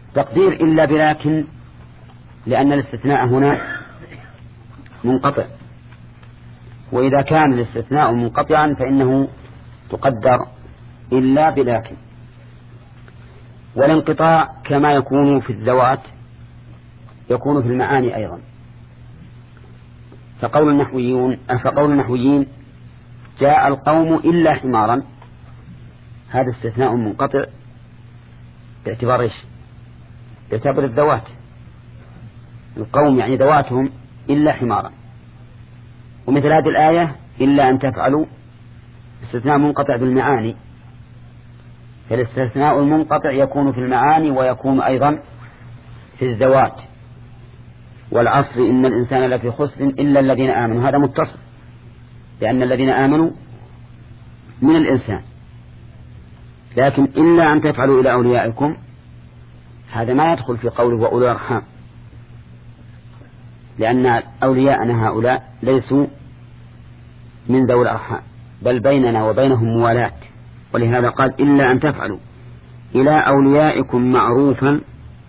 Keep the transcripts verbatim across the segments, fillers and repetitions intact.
تقدير إلا بلكن، لأن الاستثناء هنا منقطع، وإذا كان الاستثناء منقطعا فإنه تقدر إلا بلكن. والانقطاع كما يكون في الذوات يكون في المعاني أيضا. فقول النحويون فقول النحويين جاء القوم إلا حمارا، هذا استثناء منقطع باعتبار إيش؟ باعتبار الذوات، القوم يعني ذواتهم إلا حمارا. ومثل هذه الآية إلا أن تفعلوا استثناء منقطع بالمعاني، فالاستثناء المنقطع يكون في المعاني ويكون أيضا في الذوات. والعصر إن الإنسان لفي خسر إلا الذين آمنوا، هذا متصل، لأن الذين آمنوا من الإنسان. لكن إلا أن تفعلوا إلى أوليائكم هذا ما يدخل في قوله وأولي الأرحام، لأن أولياءنا هؤلاء ليسوا من ذوي الأرحام، بل بيننا وبينهم موالات. ولهذا قال إلا أن تفعلوا إلى أوليائكم معروفا.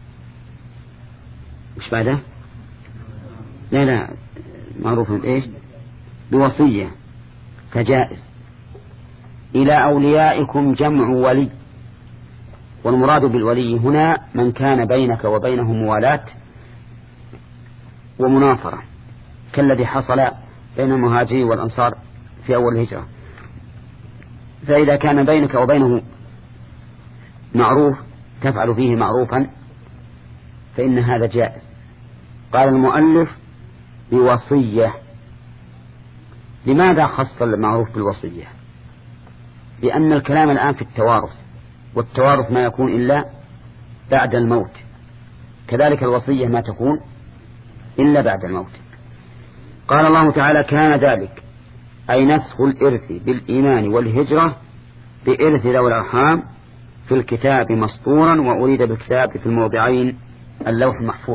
مش بعده؟ لا لا معروفا إيش؟ بوصية، فجائز. إلى أوليائكم جمع ولي، والمراد بالولي هنا من كان بينك وبينهم موالاة ومناصرة، كالذي حصل بين المهاجرين والأنصار في أول الهجرة. فإذا كان بينك وبينه معروف تفعل فيه معروفا فإن هذا جائز. قال المؤلف بوصية. لماذا خص المعروف بالوصية؟ لأن الكلام الآن في التوارث، والتوارث ما يكون إلا بعد الموت، كذلك الوصية ما تكون إلا بعد الموت. قال الله تعالى كان ذلك أي نسخ الإرث بالإيمان والهجرة بإرث ذوي الأرحام في الكتاب مسطورا، وأريد بالكتاب في الموضعين اللوح المحفوظ.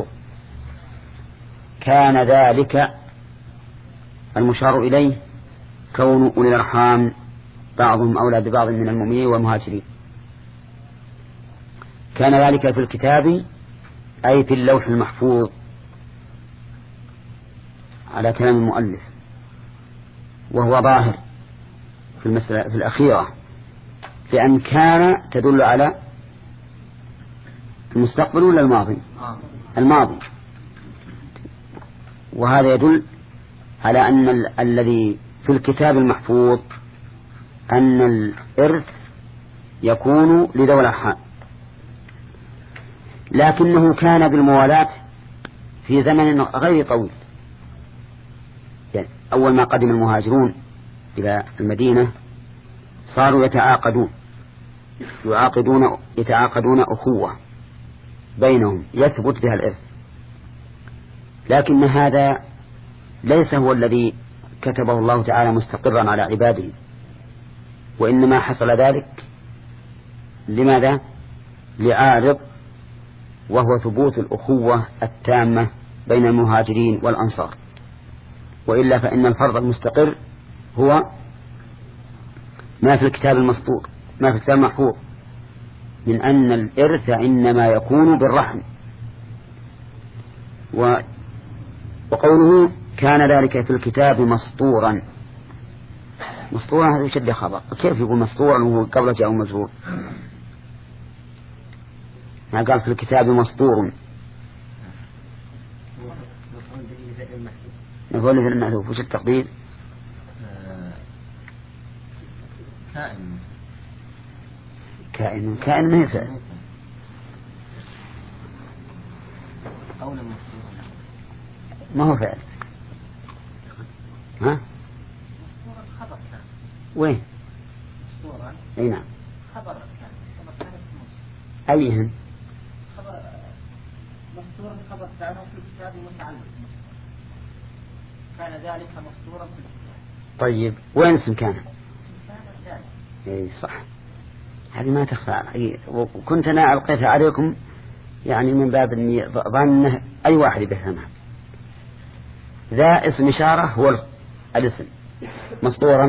كان ذلك المشار إليه كون أولي الأرحام بعضهم أولى ببعض من المؤمنين والمهاجرين. كان ذلك في الكتاب أي في اللوح المحفوظ على كلام المؤلف، وهو ظاهر في المسألة في الأخيرة، لأن كان تدل على المستقبل ولا الماضي؟ الماضي. وهذا يدل على أن ال الذي في الكتاب المحفوظ أن الإرث يكون لذوي الأرحام، لكنه كان بالموالاة في زمن غير طويل. يعني أول ما قدم المهاجرون إلى المدينة صاروا يتعاقدون يعاقدون يتعاقدون أخوة بينهم يثبت بها الإرث، لكن هذا ليس هو الذي كتبه الله تعالى مستقرا على عباده، وإنما حصل ذلك لماذا؟ لعارض، وهو ثبوت الأخوة التامة بين المهاجرين والأنصار. وإلا فإن الفرض المستقر هو ما في الكتاب المسطور، ما في الكتاب المحفوظ، من أن الإرث إنما يكون بالرحم. و... وقوله كان ذلك في الكتاب مسطورا، مسطورا هذا يشبه خبر، كيف يقول مسطورا وهو قبل جاء مزهور؟ ما قال في الكتاب مسطور، نقول لذل المألوف. وش التقدير؟ كائن كائن كائن ما يفعل ما هو فعل. ها وين؟ اي نعم. ايهن؟ مسطورا خبر كان في الكتاب متعلق، كان ذلك مسطورا في الكتاب. طيب وين اسم كان؟ اي صح، هذه ما تخفى علي، وكنت انا القيتها عليكم يعني من باب اني ظنه اي واحد بيفهمها. ذا اسم اشاره هو الاسم، مسطورا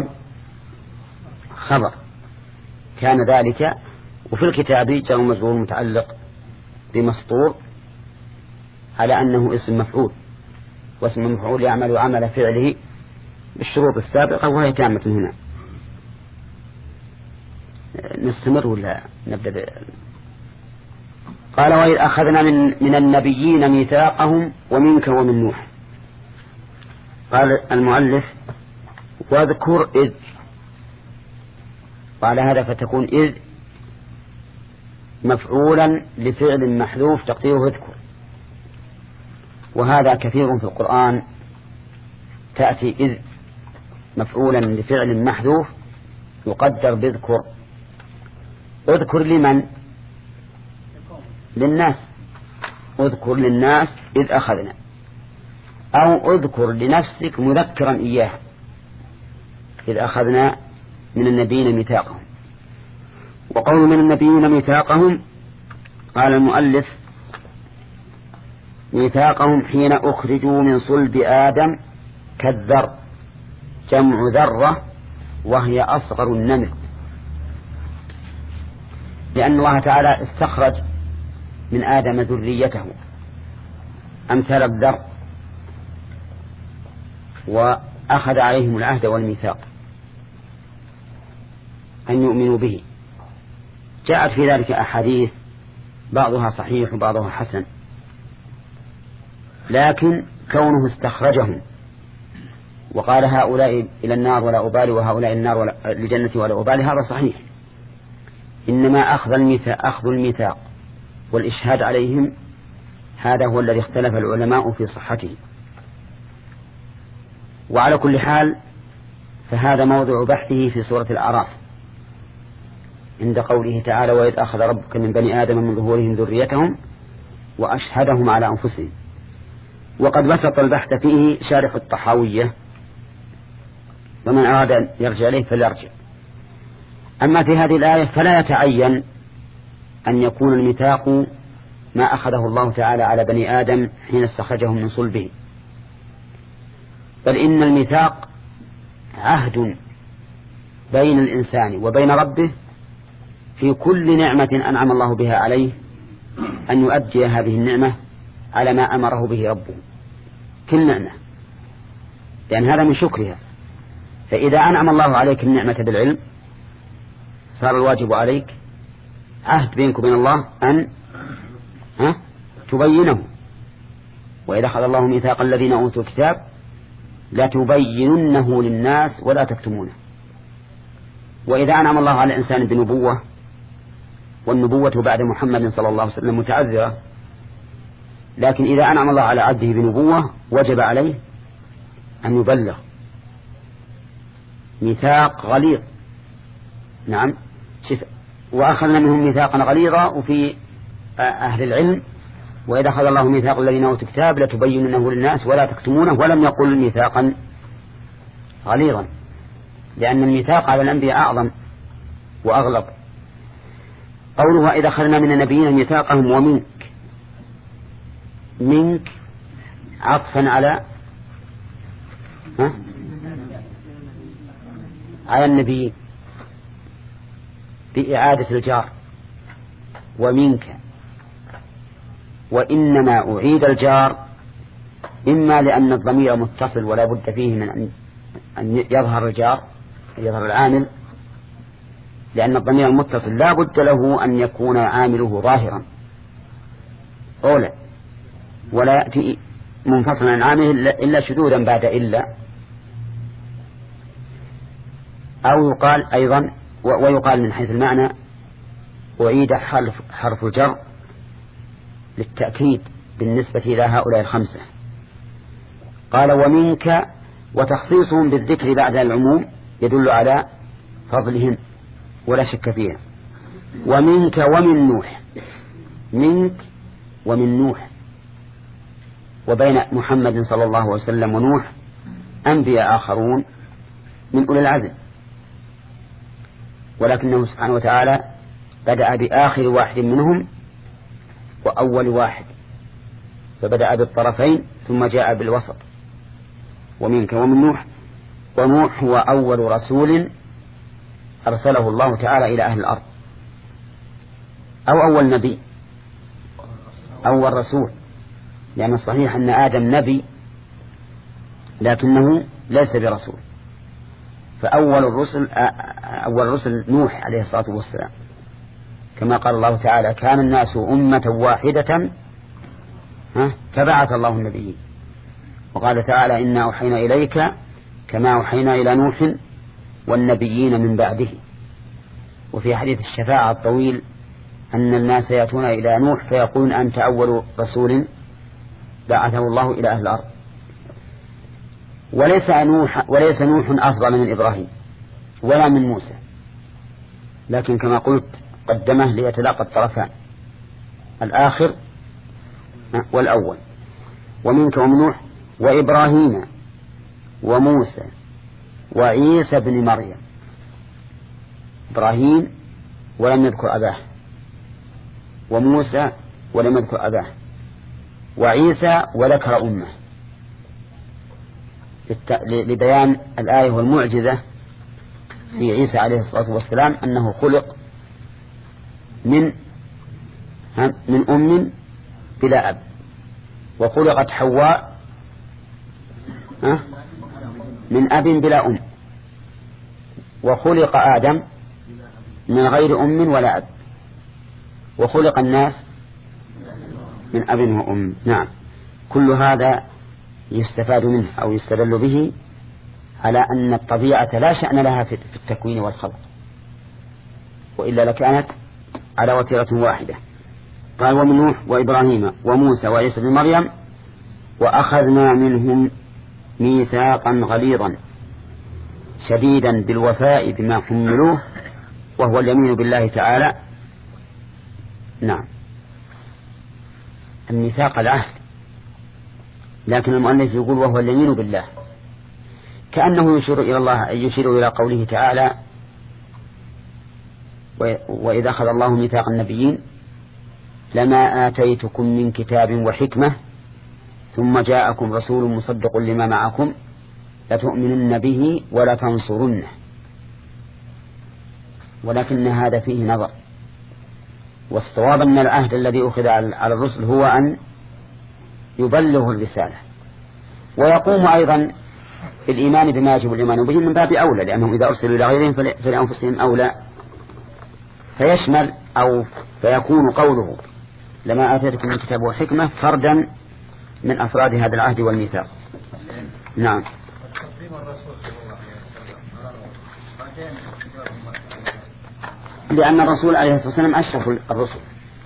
خبر كان ذلك، وفي الكتاب جاء مجرور متعلق بمسطور على أنه اسم مفعول، واسم المفعول يعمل عمل فعله بالشروط السابقة وهي تامة هنا. نستمر ولا نبدأ ب... قال وإذ أخذنا من, من النبيين ميثاقهم ومنك ومن نوح. قال المؤلف واذكر إذ، وعلى هذا فتكون إذ مفعولا لفعل محذوف تقديره اذكر، وهذا كثير في القرآن تأتي إذ مفعولا لفعل محذوف يقدر باذكر. اذكر لمن؟ للناس، اذكر للناس إذ أخذنا، أو اذكر لنفسك مذكرا إياه إذ أخذنا من النبيين ميثاقهم. وقول من النبيين ميثاقهم قال المؤلف ميثاقهم حين أخرجوا من صلب آدم كالذر، جمع ذرة وهي أصغر النمل، لأن الله تعالى استخرج من آدم ذريته أمثال الذر وأخذ عليهم العهد والميثاق أن يؤمنوا به. جاءت في ذلك أحاديث بعضها صحيح وبعضها حسن، لكن كونه استخرجهم وقال هؤلاء إلى النار ولا أبالي وهؤلاء النار ولا لجنة ولا أبالي هذا صحيح، إنما أخذ الميثاق, أخذ الميثاق والإشهاد عليهم هذا هو الذي اختلف العلماء في صحته. وعلى كل حال فهذا موضع بحثه في سورة الأعراف عند قوله تعالى وإذ أخذ ربك من بني آدم من ظهورهم ذريتهم وأشهدهم على أنفسهم. وقد بسط البحث فيه شارح الطحاوية، ومن أراد أن يرجع إليه فليرجع. أما في هذه الآية فلا يتعين أن يكون الميثاق ما أخذه الله تعالى على بني آدم حين استخرجهم من صلبه، بل إن الميثاق عهد بين الإنسان وبين ربه في كل نعمة أنعم الله بها عليه أن يؤدي هذه النعمة على ما أمره به ربه، كل نعمة، لأن هذا من شكرها. فإذا أنعم الله عليك النعمة بالعلم صار الواجب عليك عهد بينك وبين الله أن ها تبينه. وإذا أخذ الله ميثاق الذين أوتوا الكتاب لا تبيننه للناس ولا تكتمونه. وإذا أنعم الله على الإنسان بنبوة، والنبوة بعد محمد صلى الله عليه وسلم متعذرة، لكن إذا أنعم الله على عبده بنبوة وجب عليه أن يبلغ. ميثاق غليظ، نعم، وأخذنا منهم ميثاقا غليظا. وفي أهل العلم وإذا أخذ الله ميثاق الذين أوتوا الكتاب لتبيننه للناس ولا تكتمونه، ولم يقل ميثاقا غليظا، لأن الميثاق على الأنبياء أعظم وأغلظ. قوله وإذا أخذنا من النبيين ميثاقهم ومنك، منك عطفا على ها؟ على النبي بإعادة الجار ومنك. وإنما أعيد الجار إما لأن الضمير متصل ولا بد فيه من أن يظهر الجار، يظهر العامل، لأن الضمير المتصل لا بد له أن يكون عامله ظاهرا أولا، ولا يأتي منفصلا عن عامله إلا شذوذا بعد إلا. أو يقال أيضا ويقال من حيث المعنى أعيد حرف, حرف الجر للتأكيد بالنسبة إلى هؤلاء الخمسة. قال ومنك، وتخصيصهم بالذكر بعد العموم يدل على فضلهم ولا شك فيها. ومنك ومن نوح، منك ومن نوح، وبين محمد صلى الله عليه وسلم ونوح أنبياء آخرون من أولي العزم، ولكنه سبحانه وتعالى بدأ بآخر واحد منهم وأول واحد، فبدأ بالطرفين ثم جاء بالوسط. ومنك ومن نوح، ونوح هو أول رسول أرسله الله تعالى إلى أهل الأرض، أو أول نبي، أول رسول، لأن الصحيح أن آدم نبي لكنه ليس برسول. فأول الرسل أول الرسل نوح عليه الصلاة والسلام، كما قال الله تعالى: كان الناس أمة واحدة فبعث الله النبيين. وقال تعالى: إنا أوحينا إليك كما أوحينا إلى نوح والنبيين من بعده. وفي حديث الشفاعة الطويل أن الناس يأتون إلى نوح فيقولون: أنت أول رسول بعثه الله إلى أهل الأرض. وليس نوح, وليس نوح أفضل من إبراهيم ولا من موسى، لكن كما قلت قدمه ليتلاقى الطرفان، الآخر والأول. ومنك ومن نوح وإبراهيم وموسى وعيسى بن مريم. إبراهيم ولم يذكر أباه، وموسى ولم يذكر أباه، وعيسى وذكر أمه، لبيان الآية والمعجزة في عيسى عليه الصلاة والسلام أنه خلق من من أم بلا أب، وخلقت حواء من أب بلا أم، وخلق آدم من غير أم ولا أب، وخلق الناس من أب وأم. نعم، كل هذا يستفاد منه أو يستدل به على أن الطبيعة لا شأن لها في التكوين والخلق، وإلا لكانت على وتيرة واحدة. قال: ومن نوح وإبراهيم وموسى وعيسى بن مريم وأخذنا منهم ميثاقا غليظا شديدا بالوفاء بما حملوه وهو اليمين بالله تعالى. نعم، الميثاق العهد، لكن المؤلف يقول وهو اليمين بالله، كأنه يشير إلى الله، يشير إلى قوله تعالى: وإذا أخذ الله ميثاق النبيين لما آتيتكم من كتاب وحكمة ثم جاءكم رسول مصدق لما معكم لتؤمنن به ولا تنصرنه. ولكن هذا فيه نظر، والصواب أن العهد الذي أخذ على الرسل هو أن يبلغ الرسالة، ويقوم أيضا بالإيمان بما يجب الإيمان به من باب أولى، لأنهم إذا أرسلوا إلى غيرهم فلأنفسهم أولى، فيشمل أو فيكون قوله لما آتيتكم من كتاب وحكمة فردا من أفراد هذا العهد والميثاق. نعم. لأن الرسول عليه الصلاة والسلام أشرف الرسل.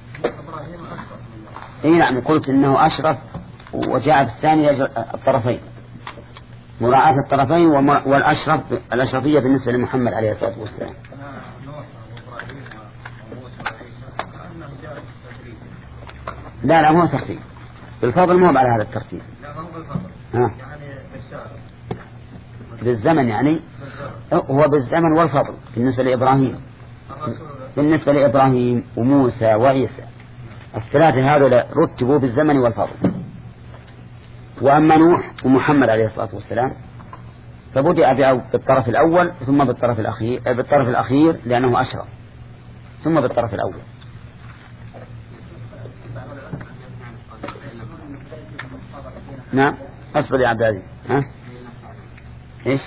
إيه نعم، قلت إنه أشرف، وجاء بالثاني الطرفين، مراعاة الطرفين والأشرف الأشرفية بالنسبة لمحمد عليه الصلاة والسلام. لا لا، مو ترتيب بالفضل، مو على هذا الترتيب. ها. بالزمن يعني هو بالزمن والفضل بالنسبة لإبراهيم، بالنسبة لإبراهيم وموسى وعيسى الثلاثة هذول رتبوا بالزمن والفضل. وأما نوح ومحمد عليه الصلاة والسلام فبدأ بالطرف الأول ثم بالطرف الأخير، بالطرف الأخير لأنه أشرف، ثم بالطرف الأول. نعم، أصبر يا عبد العزيز. ها إيش؟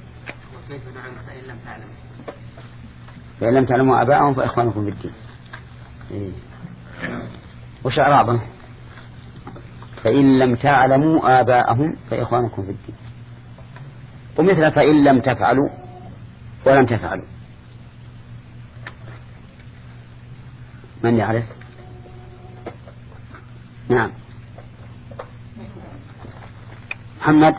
فإن لم تعلموا آباءهم فإخوانكم في الدين. إيه. وش أعرابه؟ فإن لم تعلموا آباءهم فإخوانكم في الدين، ومثل فإن لم تفعلوا ولم تفعلوا. من يعرف؟ نعم، محمد.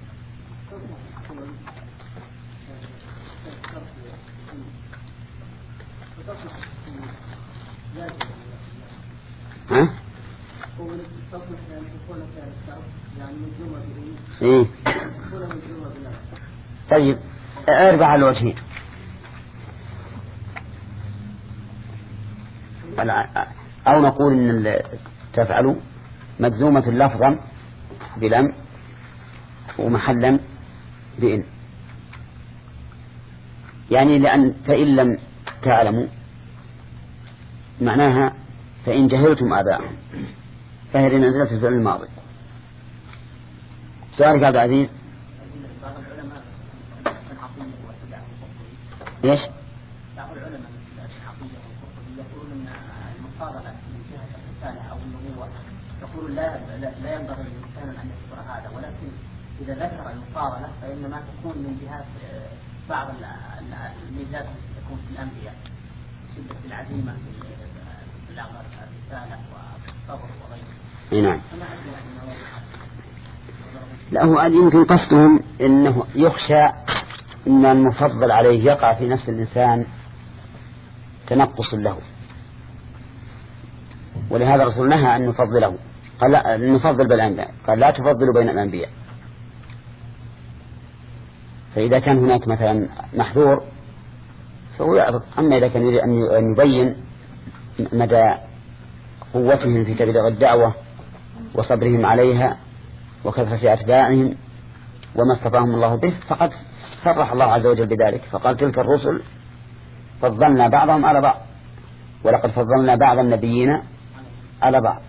ها؟ إيه؟ طيب، اربع على الوجهين. أو نقول إن تفعلوا مجزومة لفظا بلم ومحلا بإن، يعني لأن فإن لم تعلموا معناها فإن جهلتم آباءهم، فهي لمنزلة الفعل الماضي. سؤالك عبد العزيز. بعض العلماء ايش؟ بعض العلماء الحقيقة والقرطبي يقولون ان المفاضلة من جهة الرسالة او النبوة يقولون لا لا ينبغي للإنسان ان يذكر هذا، ولكن اذا ذكر المفاضلة فانما تكون من جهة بعض الميزات التي تكون في الانبياء، شدة العزيمة في الرسالة والصبر وغيره. نعم. لا، هو يمكن قصدهم انه يخشى ان المفضل عليه يقع في نفس الانسان تنقص له، ولهذا الرسول نهى ان نفضله، قال لا نفضل بالانبياء، قال لا تفضلوا بين الانبياء. فاذا كان هناك مثلا محذور فهو يعرض. اما اذا كان يريد ان يبين مدى قوتهم في تبليغ الدعوة وصبرهم عليها وكثرة أتباعهم وما اصطفاهم الله به، فقد صرح الله عز وجل بذلك، فقال تلك الرسل فضلنا بعضهم على بعض ولقد فضلنا بعض النبيين على بعض.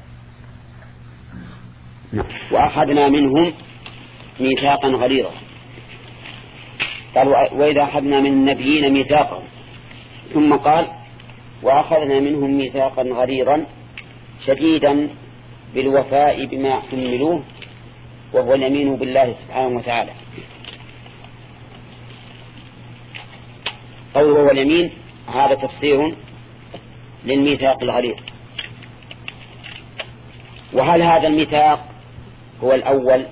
وأخذنا منهم ميثاقا غليظا. قال وإذا أخذنا من النبيين ميثاقا، ثم قال وأخذنا منهم ميثاقا غليظا شديدا بالوفاء بما حملوه وهو اليمين بالله سبحانه وتعالى. قوله هو اليمين هذا تفسير للميثاق الغليظ. وهل هذا الميثاق هو الأول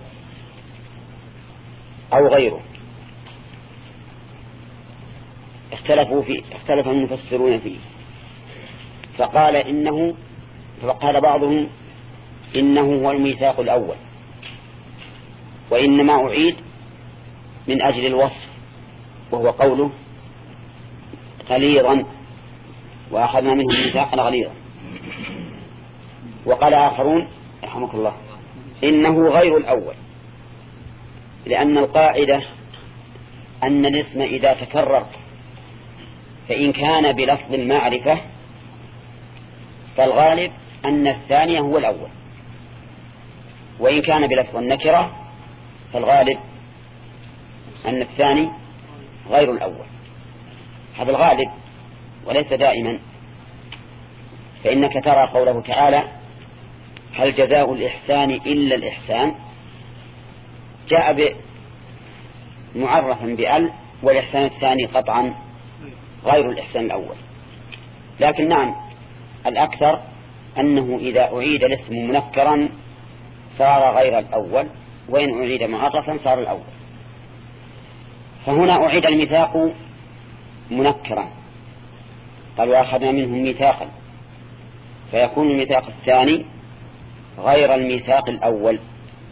أو غيره؟ اختلفوا فيه، اختلف المفسرون فيه، فقال إنه فقال بعضهم إنه هو الميثاق الأول، وإنما أعيد من أجل الوصف، وهو قوله غليظا وأخذنا منهم ميثاقا غليظا. وقال آخرون رحمك الله إنه غير الأول، لأن القاعدة أن الاسم إذا تكرر فإن كان بلفظ المعرفة فالغالب أن الثاني هو الأول، وإن كان بلفظ النكرة فالغالب أن الثاني غير الأول. هذا الغالب وليس دائما، فإنك ترى قوله تعالى هل جزاء الإحسان إلا الإحسان، جاء معرفا بأل، والإحسان الثاني قطعا غير الإحسان الأول. لكن نعم الأكثر أنه إذا أعيد الاسم منكرا صار غير الأول، وإن أعيد معرفا صار الأول. فهنا أعيد الميثاق منكرا، قال وأخذنا منهم ميثاقا، فيكون الميثاق الثاني غير الميثاق الأول.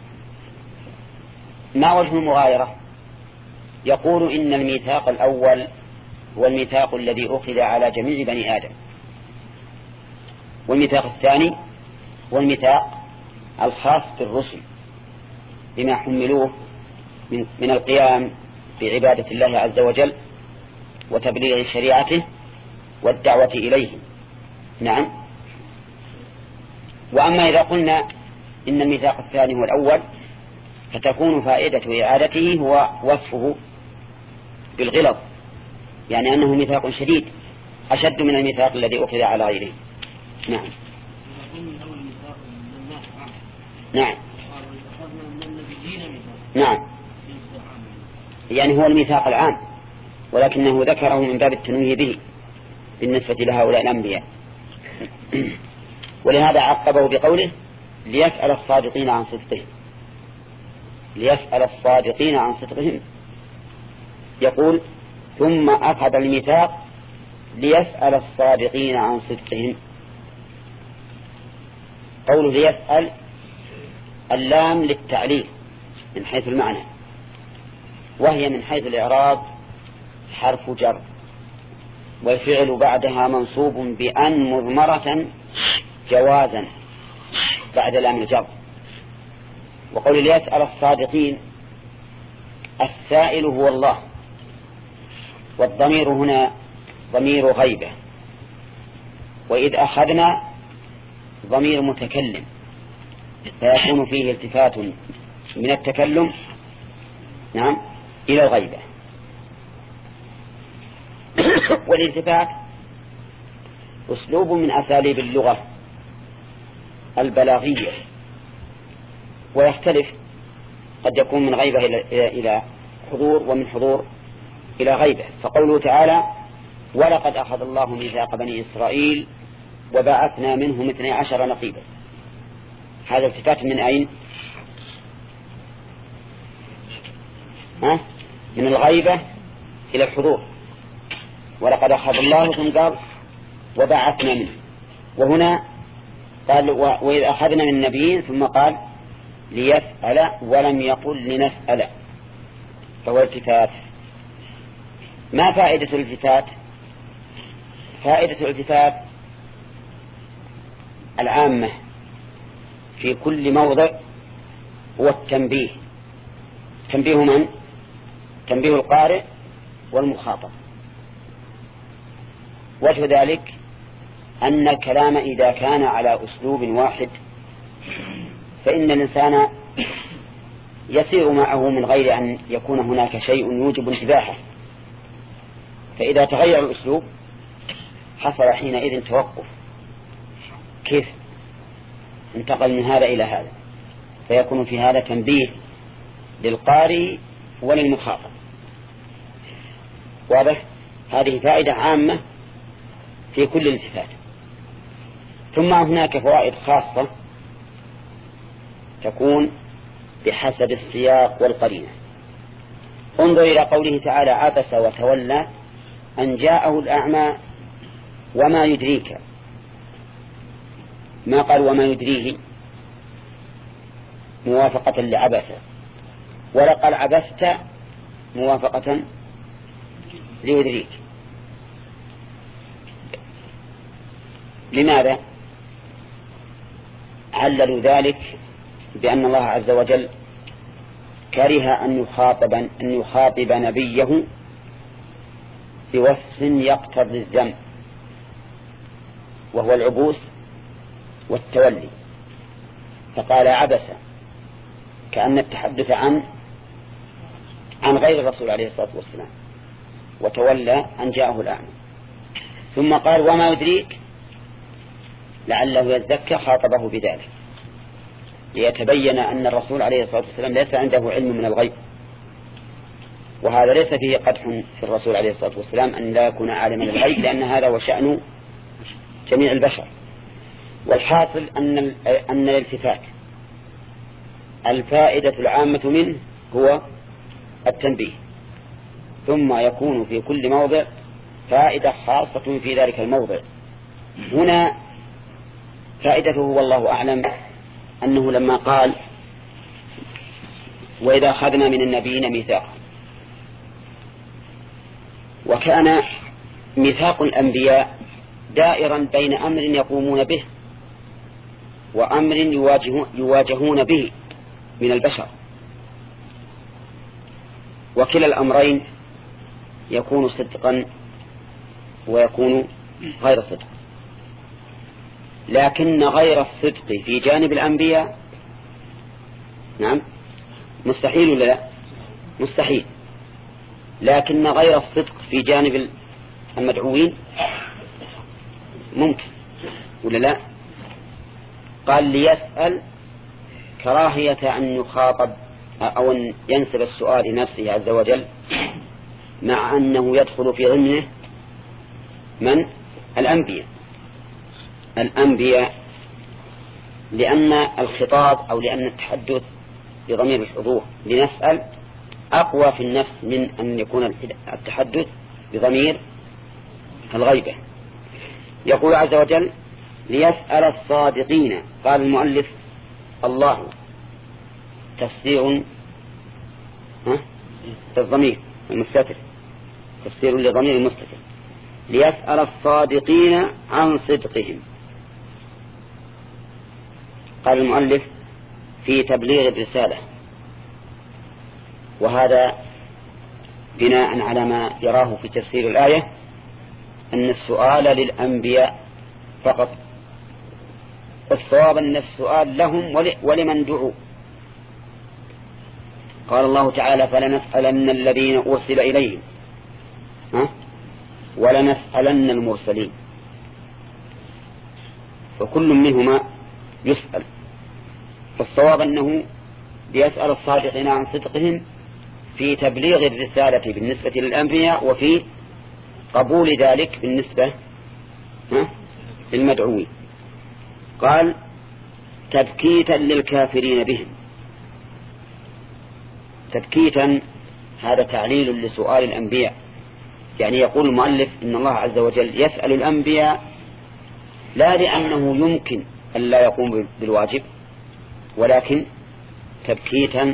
ما وجه المغايرة؟ يقول إن الميثاق الأول هو الميثاق الذي أخذ على جميع بني آدم، والميثاق الثاني هو الميثاق الخاص بالرسل بما حملوه من القيام بعبادة الله عز وجل وتبليغ شريعته والدعوة إليه. نعم. وأما إذا قلنا إن الميثاق الثاني هو الأول فتكون فائدة إعادته هو وصفه بالغلظ، يعني أنه ميثاق شديد أشد من الميثاق الذي أخذ على غيره. نعم. نعم. نعم، يعني هو الميثاق العام، ولكنه ذكره من باب التنويه به بالنسبة لهؤلاء الأنبياء. ولهذا عقبه بقوله ليسأل الصادقين عن صدقهم، ليسأل الصادقين عن صدقهم. يقول ثم أخذ الميثاق ليسأل الصادقين عن صدقهم. قوله ليسأل اللام للتعليل من حيث المعنى، وهي من حيث الإعراب حرف جر، والفعل بعدها منصوب بأن مضمرة جوازا بعد لام الجر. وقول ليسأل الصادقين السائل هو الله، والضمير هنا ضمير غيبة، وإذ أخذنا ضمير متكلم فيكون فيه التفات من التكلم نعم إلى الغيبة. والالتفات أسلوب من أساليب اللغة البلاغية، ويختلف، قد يكون من غيبة إلى حضور ومن حضور إلى غيبة. فقوله تعالى ولقد أخذ الله ميثاق بني إسرائيل وبعثنا منهم اثني عشر نقيبا، هذا التفات من أين؟ ها؟ من الغيبة إلى الحضور. ولقد أخذ الله ثم قال وبعثنا منه، وهنا قال وإذ أخذنا من النبيين ثم قال ليسأل ولم يقل لنسأل، فهو التفات. ما فائدة الالتفات؟ فائدة الالتفات العامة في كل موضع هو التنبيه. تنبيه من؟ تنبيه القارئ والمخاطب. وجه ذلك أن الكلام إذا كان على أسلوب واحد فإن الإنسان يسير معه من غير أن يكون هناك شيء يوجب انتباهه، فإذا تغير الأسلوب حصل حينئذ توقف، كيف انتقل من هذا إلى هذا، فيكون في هذا تنبيه للقارئ وللمخاطب. واضح؟ هذه فائدة عامة في كل الالتفات. ثم هناك فوائد خاصة تكون بحسب السياق والقرينة. انظر إلى قوله تعالى عبس وتولى أن جاءه الأعمى وما يدريك، ما قال وما يدريه موافقة لعبس، ولا قال عبست موافقة ليدريك. لماذا؟ عللوا ذلك بأن الله عز وجل كره أن يخاطب, أن يخاطب نبيه بوصف يقتضي الذم، وهو العبوس والتولي، فقال عبس، كأن التحدث عن عن غير الرسول عليه الصلاة والسلام، وتولى أن جاءه الأعمى. ثم قال وما يدريك، لعله يزكى خاطبه بذلك ليتبين أن الرسول عليه الصلاة والسلام ليس عنده علم من الغيب، وهذا ليس فيه قدح في الرسول عليه الصلاة والسلام أن لا يكون عالما بالغيب، لأن هذا وشأن جميع البشر. والحاصل أن أن الالتفات الفائدة العامة منه هو التنبيه، ثم يكون في كل موضع فائدة خاصة في ذلك الموضع. هنا فائدته والله أعلم أنه لما قال وإذا أخذنا من النبيين ميثاقا، وكان ميثاق الأنبياء دائرا بين أمر يقومون به وأمر يواجهون به من البشر، وكلا الأمرين يكون صدقا ويكون غير صدق. لكن غير الصدق في جانب الأنبياء نعم مستحيل ولا لا؟ مستحيل. لكن غير الصدق في جانب المدعوين ممكن ولا لا؟ قال ليسأل كراهية أن يخاطب أو أن ينسب السؤال لنفسه عز وجل، مع أنه يدخل في ضمنه من؟ الأنبياء. الأنبياء لأن الخطاب أو لأن التحدث بضمير الحضور لنسأل أقوى في النفس من أن يكون التحدث بضمير الغيبة. يقول عز وجل ليسأل الصادقين. قال المؤلف الله تفسير الضمير المستتر، تفسير لضمير المستتر، ليسأل الصادقين عن صدقهم. قال المؤلف في تبليغ الرسالة، وهذا بناء على ما يراه في تفسير الآية أن السؤال للأنبياء فقط، الصواب أن السؤال لهم ولمن دعوا. قال الله تعالى فلنسألن الذين أرسل إليهم ها؟ ولنسألن المرسلين، وكل منهما يسأل. فالصواب أنه ليسأل الصادقين عن صدقهم في تبليغ الرسالة بالنسبة للأنبياء، وفي قبول ذلك بالنسبة للمدعوين. قال تبكيتا للكافرين بهم. تبكيتا هذا تعليل لسؤال الأنبياء، يعني يقول المؤلف إن الله عز وجل يسأل الأنبياء لا لأنه يمكن أن لا يقوم بالواجب، ولكن تبكيتا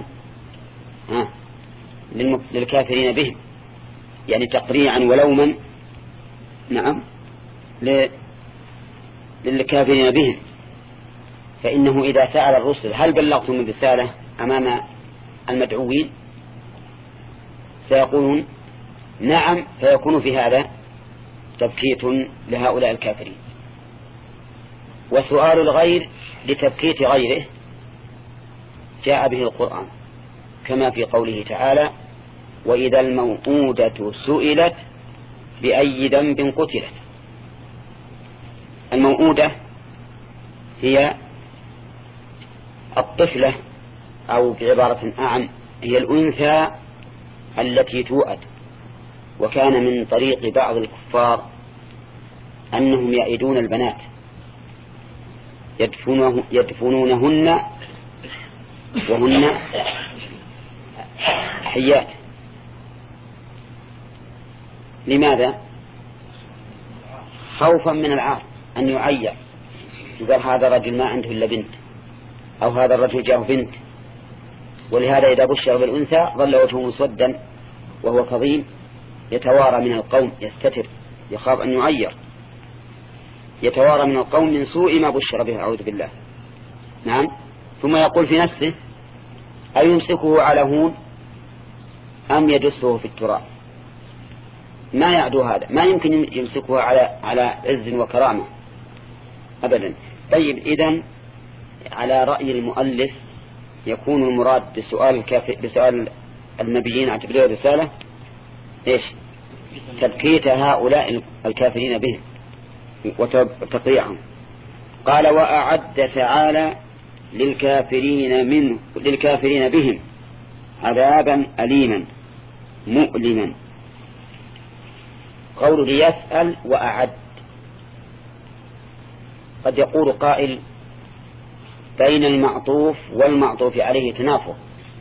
للكافرين بهم، يعني تقريعا ولوما نعم للكافرين بهم. فإنه إذا سأل الرسل هل بلغتم الرسالة أمام المدعوين سيقولون نعم، فيكون في هذا تبكيت لهؤلاء الكافرين. وسؤال الغير لتبكيت غيره جاء به القرآن، كما في قوله تعالى وإذا الموءودة سئلت بأي ذنب قتلت. الموءودة هي الطفلة، أو بعبارة أعم هي الأنثى التي توأد. وكان من طريق بعض الكفار أنهم يأيدون البنات يدفنونه يدفنونهن وهن حيات. لماذا؟ خوفا من العار، أن يعير، يقال هذا الرجل ما عنده إلا بنت، أو هذا الرجل جاءه بنت. ولهذا إذا بشر بالأنثى ظل وجهه مسودا وهو كظيم يتوارى من القوم، يستتر، يخاف أن يعير، يتوارى من القوم من سوء ما بشر به، أعوذ بالله. نعم. ثم يقول في نفسه أيمسكه على هون أم يدسه في التراب؟ ما يعدو هذا، ما يمكن يمسكه على على عز وكرامة أبدا. طيب إذن على رأي المؤلف يكون المراد بسؤال الكافر بسؤال النبيين عن تبليغ الرسالة إيش؟ تبكيت هؤلاء الكافرين بهم وتقريعهم. قال وأعد تعالى للكافرين منه للكافرين بهم عذابا أليما مؤلما. قوله يسأل وأعد، قد يقول قائل بين المعطوف والمعطوف عليه تنافر،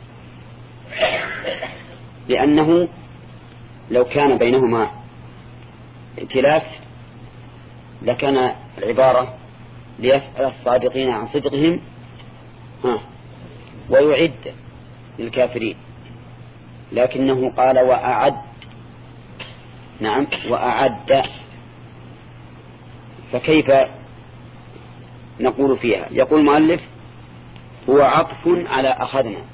لأنه لو كان بينهما ائتلاف لكان العبارة ليسأل الصادقين عن صدقهم ها ويعد للكافرين، لكنه قال وأعد. نعم وأعد، فكيف نقول فيها؟ يقول المؤلف هو عطف على أخذنا،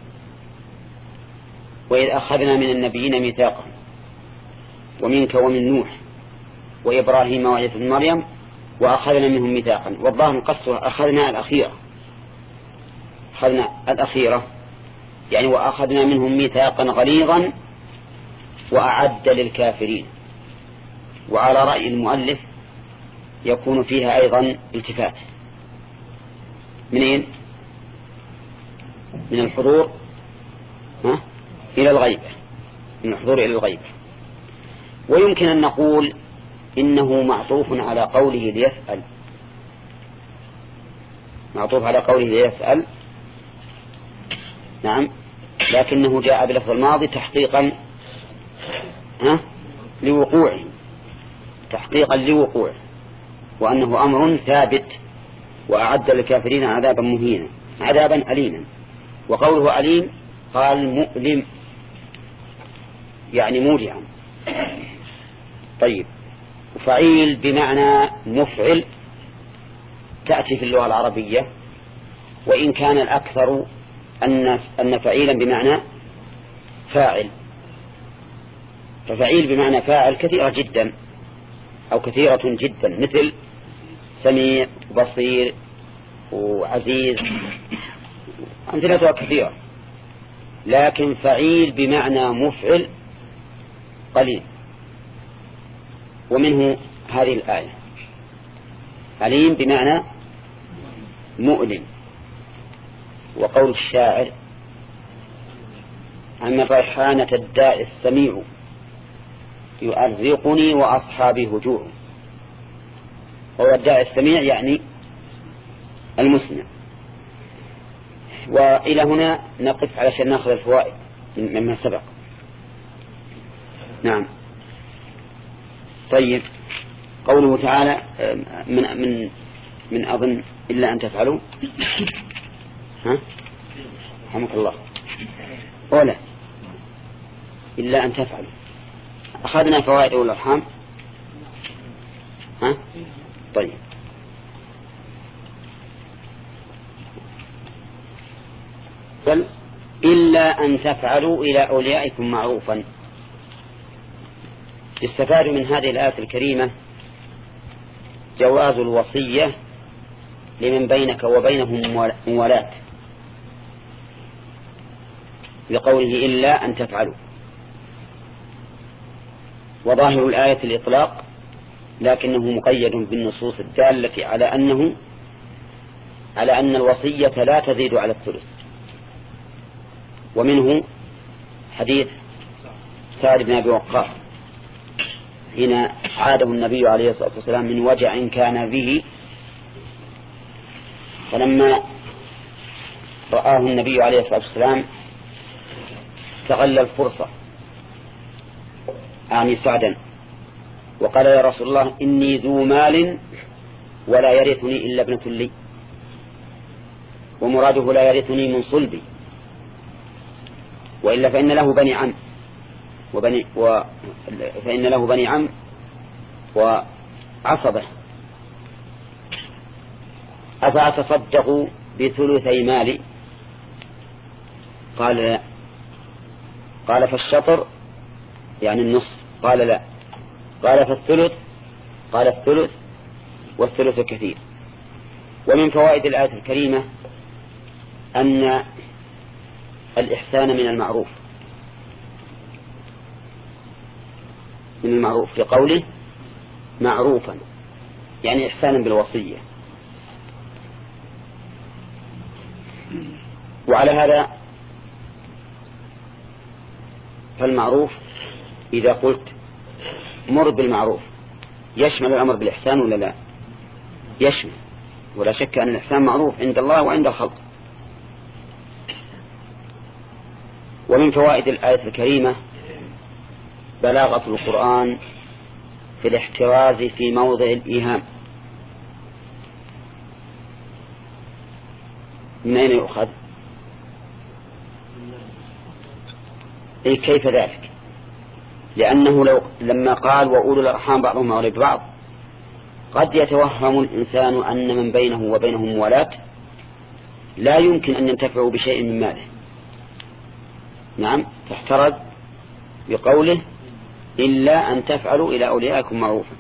وإذ أخذنا من النبيين ميثاقا ومنك ومن نوح وإبراهيم وعيسى بن مريم وأخذنا منهم ميثاقا. والظاهر قصده أخذنا الأخيرة، أخذنا الأخيرة يعني وأخذنا منهم ميثاقا غليظا وأعد للكافرين. وعلى رأي المؤلف يكون فيها أيضا التفات منين؟ من الحضور ها؟ إلى الغيبة، من الحضور إلى الغيبة. ويمكن أن نقول إنه معطوف على قوله ليسأل، معطوف على قوله ليسأل نعم، لكنه جاء بلفظ الماضي تحقيقا ها لوقوعه، تحقيقا لوقوعه، وأنه أمر ثابت. وأعد للكافرين عذابا مهينا عذابا أليما. وقوله أليم قال مؤلم يعني مولعا. طيب فعيل بمعنى مفعل تأتي في اللغة العربية، وإن كان الأكثر أن أن فعيلا بمعنى فاعل، ففعيل بمعنى فاعل كثيرة جدا أو كثيرة جدا، مثل سميع بصير وعزيز، أمثلتها كثيرة، لكن فعيل بمعنى مفعل قليل. ومنه هذه الآية عليم بمعنى مؤلم. وقول الشاعر أن الريحانة الداء السميع يؤرقني وأصحابي هجوع. وهو الداء السميع يعني المسمع. وإلى هنا نقف علشان نأخذ الفوائد مما سبق. نعم. طيب، قوله تعالى من من من أظن إلا أن تفعلوا، ها رحمك الله، أولا إلا أن تفعلوا. أخذنا فوائد أولى الأرحام، ها طيب. بل إلا أن تفعلوا إلى أوليائكم معروفا. يستفاد من هذه الآية الكريمة جواز الوصية لمن بينك وبينهم موالاة، لقوله إلا أن تفعلوا. وظاهر الآية الإطلاق، لكنه مقيد بالنصوص الدالة على أنه على أن الوصية لا تزيد على الثلث. ومنه حديث سعد بن أبي وقاص حين عاده النبي عليه الصلاة والسلام من وجع كان به، فلما رآه النبي عليه الصلاة والسلام استغل الفرصة أعني سعدا وقال يا رسول الله إني ذو مال ولا يرثني إلا ابنة لي، ومراده لا يرثني من صلبي، وإلا فإن له بني عم وبني و... فإن له بني عم وعصبة، أفأتصدق بثلثي مالي؟ قال لا. قال فالشطر يعني النصف؟ قال لا. قال فالثلث؟ قال الثلث، والثلث كثير. ومن فوائد الآية الكريمة أن الإحسان من المعروف، من المعروف في قوله معروفا يعني إحسانا بالوصية. وعلى هذا فالمعروف إذا قلت مر بالمعروف يشمل الأمر بالإحسان ولا لا؟ يشمل، ولا شك أن الإحسان معروف عند الله وعند الخلق. ومن فوائد الآية الكريمة بلاغة القرآن في الاحتراز في موضع الإيهام. من أين يؤخذ؟ أي كيف ذلك؟ لأنه لو لما قال وأولو الأرحام بعضهم أولى ببعض قد يتوهم الإنسان أن من بينه وبينهم موالاة لا يمكن أن ينتفعوا بشيء من ماله. نعم، فاحترز بقوله إلا أن تفعلوا إلى أوليائكم معروفا.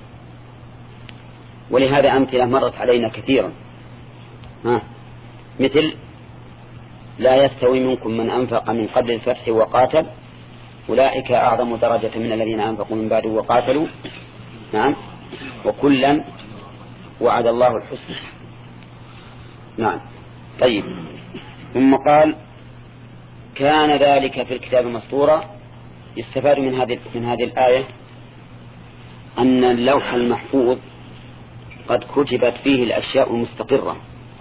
ولهذا أمثلة مرت علينا كثيرا، ها مثل لا يستوي منكم من أنفق من قبل الفتح وقاتل أولئك أعظم درجة من الذين أنفقوا من بعد وقاتلوا. نعم، وكلا وعد الله الحسنى. نعم. طيب، ثم قال كان ذلك في الكتاب مسطورا. يستفاد من هذه من هذه الآية أن اللوح المحفوظ قد كتبت فيه الأشياء المستقرة،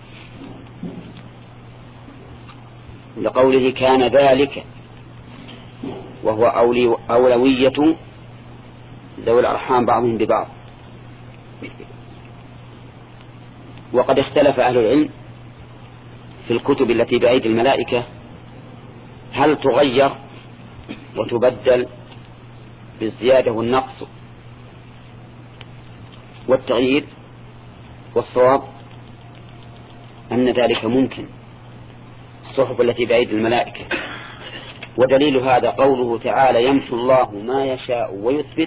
لقوله كان ذلك، وهو أولي أولوية ذوي الأرحام بعضهم ببعض. وقد اختلف أهل العلم في الكتب التي بأيدي الملائكة هل تغير وتبدل بالزيادة والنقص والتغيير، والصواب أن ذلك ممكن الصحف التي بأيدي الملائكة. ودليل هذا قوله تعالى يمحو الله ما يشاء ويثبت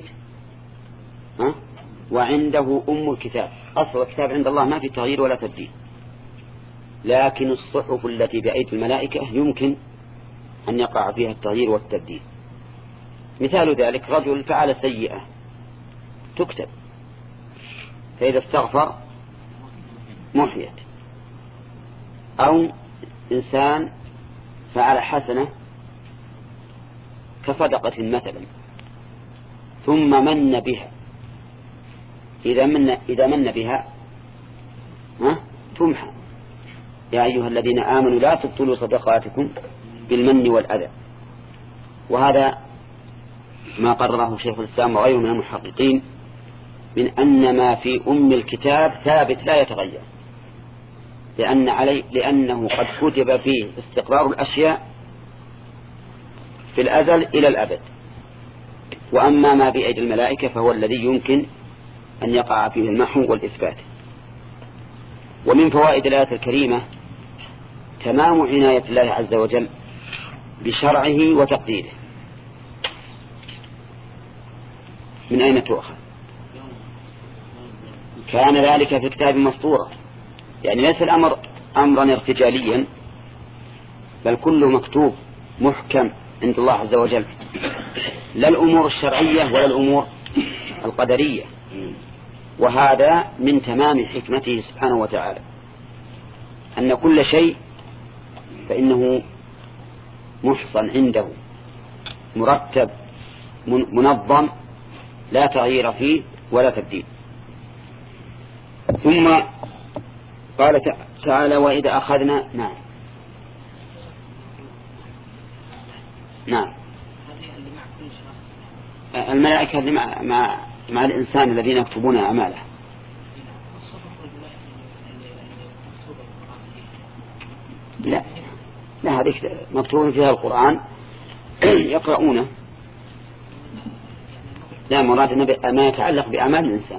ها؟ وعنده أم الكتاب. أصل الكتاب عند الله ما في تغيير ولا تبديل، لكن الصحف التي بأيدي الملائكة يمكن أن يقع فيها التغيير والتبديل. مثال ذلك رجل فعل سيئة تكتب، فإذا استغفر محيت، أو إنسان فعل حسنة كصدقة مثلا ثم من بها، إذا من, إذا من بها ها تمحى. يا أيها الذين آمنوا لا تبطلوا صدقاتكم بالمن والأذى. وهذا ما قرره شيخ الإسلام وغيره من المحققين من أن ما في أم الكتاب ثابت لا يتغير، لأن علي لأنه قد كتب فيه استقرار الأشياء في الأزل إلى الأبد. وأما ما بأيدي الملائكة فهو الذي يمكن أن يقع فيه المحو والإثبات. ومن فوائد الآية الكريمة تمام عناية الله عز وجل بشرعه وتقديره. من أين تؤخذ؟ كان ذلك في كتاب مسطورة، يعني ليس الأمر أمرا ارتجاليا، بل كله مكتوب محكم عند الله عز وجل، لا الأمور الشرعية ولا الأمور القدرية. وهذا من تمام حكمته سبحانه وتعالى، أن كل شيء فإنه محصن عنده مرتب منظم لا تغيير فيه ولا تبديل. ثم قال تعالى وإذا أخذنا نعم نعم الملائكة مع, مع, مع الإنسان الذين يكتبون أعماله. لا لا هذه مكتوب فيها القرآن يقرؤونه. لا مراد النبي ما يتعلق بأعمال الإنسان.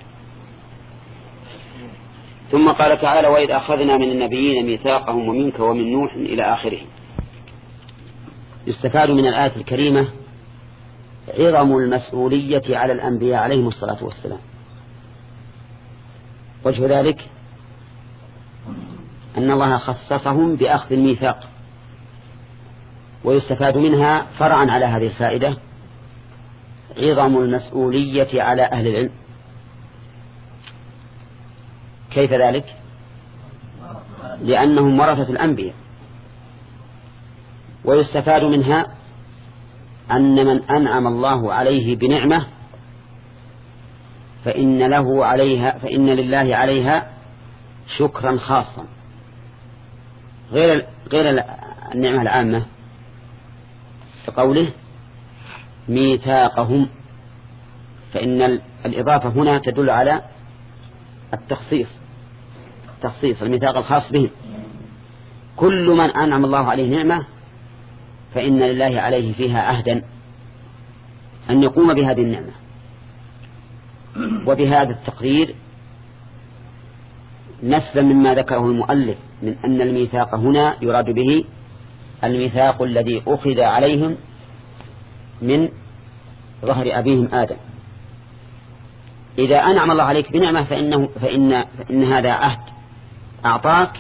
ثم قال تعالى وإذ أخذنا من النبيين ميثاقهم ومنك ومن نوح إلى آخره. يستفاد من الآية الكريمة عظم المسؤولية على الأنبياء عليهم الصلاة والسلام. وجه ذلك أن الله خصصهم بأخذ الميثاق. ويستفاد منها فرعا على هذه الفائدة عظم المسؤولية على أهل العلم. كيف ذلك؟ لأنهم ورثة الأنبياء. ويستفاد منها أن من أنعم الله عليه بنعمة فإن له عليها فإن لله عليها شكرا خاصا غير غير النعمة العامة، كقوله ميثاقهم، فإن الإضافة هنا تدل على التخصيص، تخصيص الميثاق الخاص بهم. كل من أنعم الله عليه نعمة فإن لله عليه فيها عهدا أن يقوم بهذه النعمة. وبهذا التقرير نسلم مما ذكره المؤلف من أن الميثاق هنا يراد به الميثاق الذي أخذ عليهم من ظهر أبيهم آدم. إذا أنعم الله عليك بنعمة فإنه فإن, فإن هذا عهد أعطاك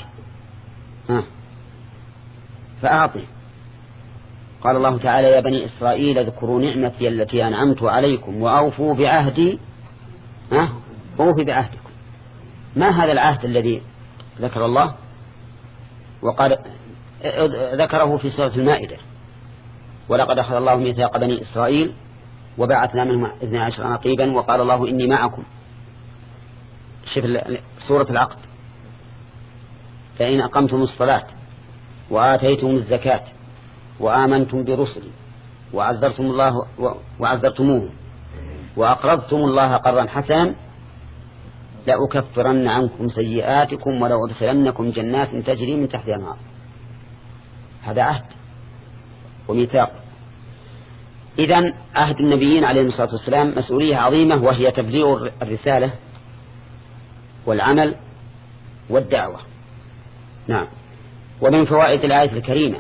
فأعطه. قال الله تعالى يا بني إسرائيل اذكروا نعمتي التي أنعمت عليكم وأوفوا بعهدي أوفي بعهدكم. ما هذا العهد الذي ذكر الله؟ وقال ذكره في سورة المائدة ولقد أخذ الله ميثاق بني إسرائيل وبعثنا منهم اثني عشر نقيبا وقال الله إني معكم. شوف سورة العقد فإن أقمتم الصلاة وآتيتم الزكاة وآمنتم برسلي وعذرتم الله وعذرتموه وأقرضتم الله قرضا حسنا لأكفرن عنكم سيئاتكم ولأدخلنكم جنات تجري من تحتها الأنهار. هذا عهد وميثاق. إذن عهد النبيين عليهم الصلاة والسلام مسؤولية عظيمة، وهي تبليغ الرسالة والعمل والدعوة. نعم. ومن فوائد الآية الكريمة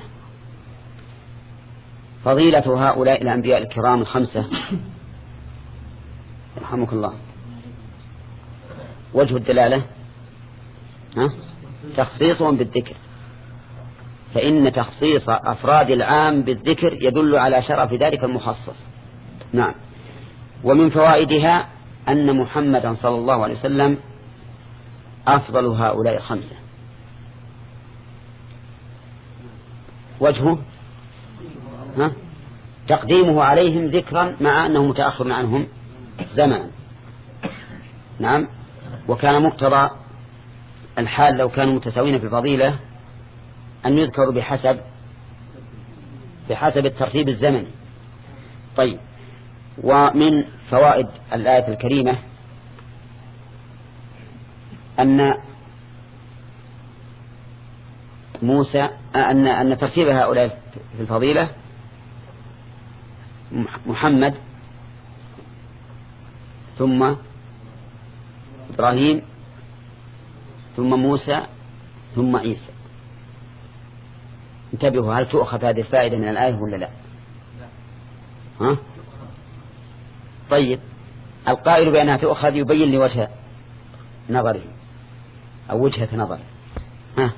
فضيلة هؤلاء الأنبياء الكرام الخمسة رحمك الله. وجه الدلالة ها؟ تخصيصهم بالذكر، فإن تخصيص أفراد العام بالذكر يدل على شرف ذلك المخصص. نعم. ومن فوائدها أن محمدا صلى الله عليه وسلم أفضل هؤلاء الخمسة. وجهه ها؟ تقديمه عليهم ذكرا مع أنه متأخر عنهم زمنا. نعم. وكان مقتضى الحال لو كانوا متساوين في الفضيلة أن يذكروا بحسب بحسب الترتيب الزمني. طيب. ومن فوائد الآية الكريمة أن موسى أن أن ترتيب هؤلاء في الفضيلة محمد ثم إبراهيم ثم موسى ثم عيسى. انتبهوا، هل تؤخذ هذه الفائدة من الآية ولا لا؟ ها؟ طيب، القائل بأنها تؤخذ يبين لي وجه نظره أو وجهة نظره. ها؟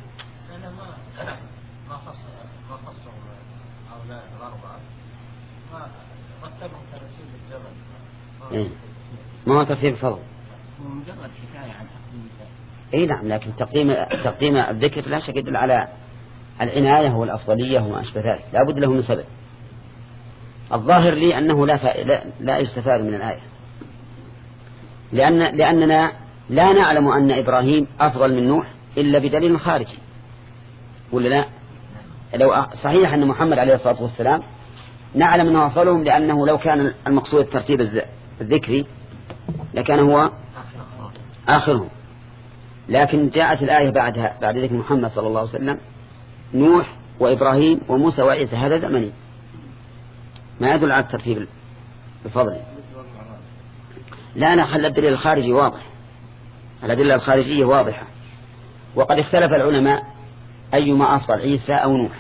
إيه؟ ما هو ترتيب الفضل؟ مجرد حكاية عن تقديم. اي نعم، لكن تقديم تقديم الذكر لا شك يدل على العناية والأفضلية وما أشبه ذلك، لا بد له من سبب. الظاهر لي أنه لا ف... لا, لا يستفاد من الآية، لأن لأننا لا نعلم أن إبراهيم أفضل من نوح إلا بدليل خارجي، ولا لا؟ لو صحيح أن محمد عليه الصلاة والسلام نعلم أنه أفضلهم، لأنه لو كان المقصود الترتيب الذكري لكان هو آخرهم، لكن جاءت الآية بعدها بعد ذكر محمد صلى الله عليه وسلم نوح وإبراهيم وموسى وعيسى، هذا زمني ما يدل على الترتيب بفضله. لا أنا خلى الدليل الخارجي واضح، الأدلة الخارجية واضحة. وقد اختلف العلماء أيما أفضل عيسى أو نوح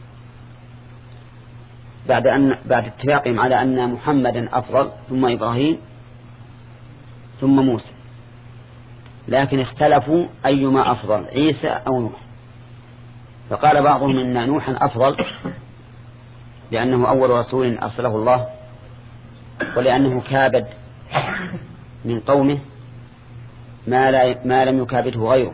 بعد أن بعد اتفاقهم على أن محمدا أفضل ثم إبراهيم ثم موسى، لكن اختلفوا أيما أفضل عيسى أو نوح. فقال بعضهم إن نوحا أفضل لأنه أول رسول أرسله الله، ولأنه كابد من قومه ما, لا ما لم يكابده غيره،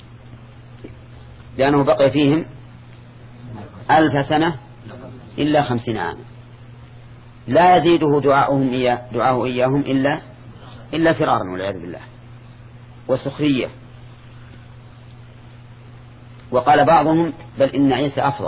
لأنه بقي فيهم ألف سنة إلا خمسين عاما، لا يزيده دعاؤهم إياه دعاؤه إياهم إلا إلا فرارا والعياذ بالله وسخرية. وقال بعضهم بل إن عيسى أفضل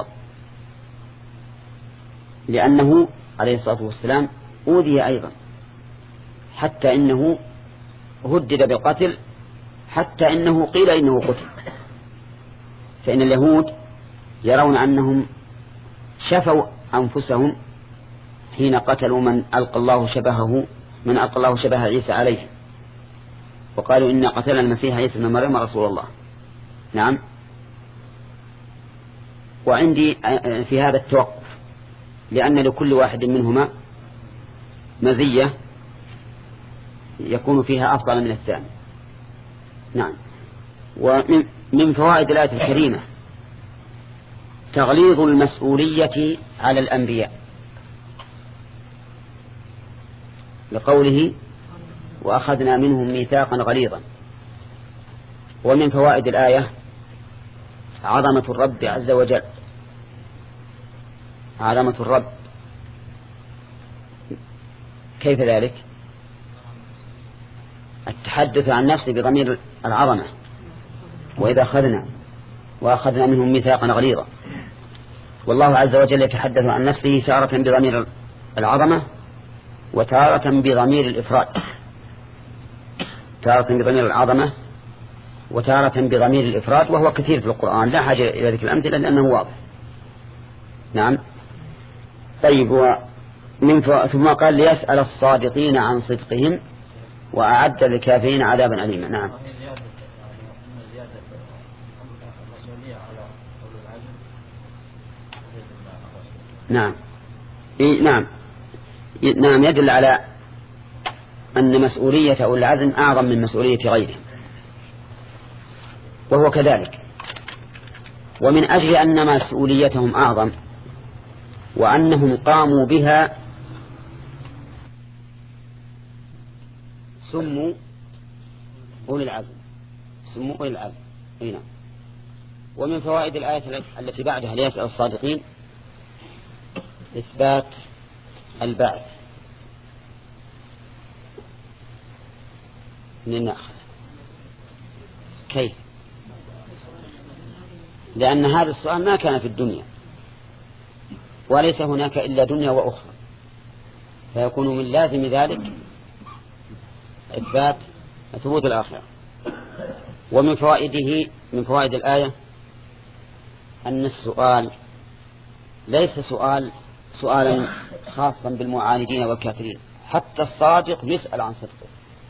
لأنه عليه الصلاة والسلام أوذي أيضا، حتى إنه هدد بالقتل، حتى إنه قيل إنه قتل. فإن اليهود يرون أنهم شفوا أنفسهم حين قتلوا من ألقى الله شبهه من ألقى الله شبه عيسى عليه، وقالوا إن قتلنا المسيح عيسى بن مريم رسول الله. نعم. وعندي في هذا التوقف، لأن لكل واحد منهما مزية يكون فيها أفضل من الثاني. نعم. ومن فوائد الآية الكريمة تغليظ المسؤولية على الأنبياء، لقوله وأخذنا منهم ميثاقا غليظا. ومن فوائد الآية عظمة الرب عز وجل، عظمة الرب. كيف ذلك؟ التحدث عن نفسه بضمير العظمة، وإذا أخذنا وأخذنا منهم ميثاقا غليظا. والله عز وجل يتحدث عن نفسه تارة بضمير العظمة وتارة بضمير الإفراد، تارة بضمير العظمة وتارة بضمير الإفراد، وهو كثير في القرآن، لا حاجة إلى ذلك الأمثلة لأنه واضح. نعم. طيب. ومن ف... ثم قال ليسأل الصادقين عن صدقهم وأعد للكافرين عذابا أليما. نعم. نعم. إيه نعم. نعم يدل على أن مسؤولية أولي العزم أعظم من مسؤولية غيره، وهو كذلك. ومن أجل أن مسؤوليتهم أعظم وأنهم قاموا بها سموا أولي العزم سموا أولي العزم هنا. ومن فوائد الآية التي بعدها ليسأل الصادقين إثبات البعث من النأخذ. كيف؟ لأن هذا السؤال ما كان في الدنيا وليس هناك إلا دنيا وأخرى، فيكون من لازم ذلك إثبات ثبوت الآخرة. ومن فوائده من فوائد الآية أن السؤال ليس سؤال سؤالا خاصا بالمعاندين والكافرين، حتى الصادق يسأل عن صدقه،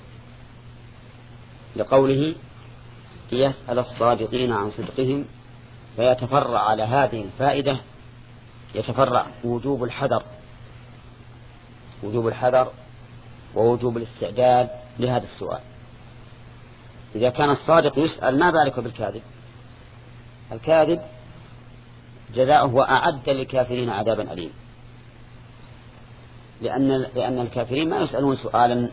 لقوله يسأل الصادقين عن صدقهم. فيتفرع على هذه الفائدة يتفرع وجوب الحذر وجوب الحذر ووجوب الاستعداد لهذا السؤال. إذا كان الصادق يسأل ما بالك بالكاذب؟ الكاذب جزاؤه وأعد للكافرين عذابا أليم، لأن لأن الكافرين ما يسألون سؤالا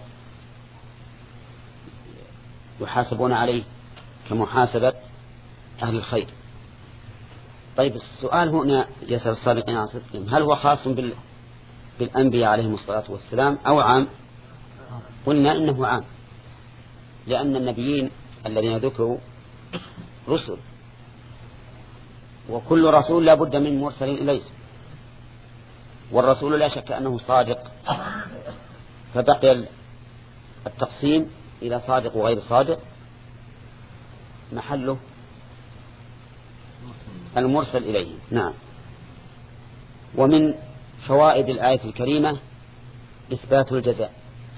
يحاسبون عليه كمحاسبة أهل الخير. طيب السؤال هنا يسأل الصادقين عن صدقهم، هل هو خاص بال... بالأنبياء عليهم الصلاة والسلام أو عام؟ قلنا إنه عام، لأن النبيين الذين ذكروا رسل، وكل رسول لا بد من مرسل إليه، والرسول لا شك أنه صادق، فبقي التقسيم إلى صادق وغير صادق محله المرسل إليه. نعم. ومن فوائد الآية الكريمة إثبات الجزاء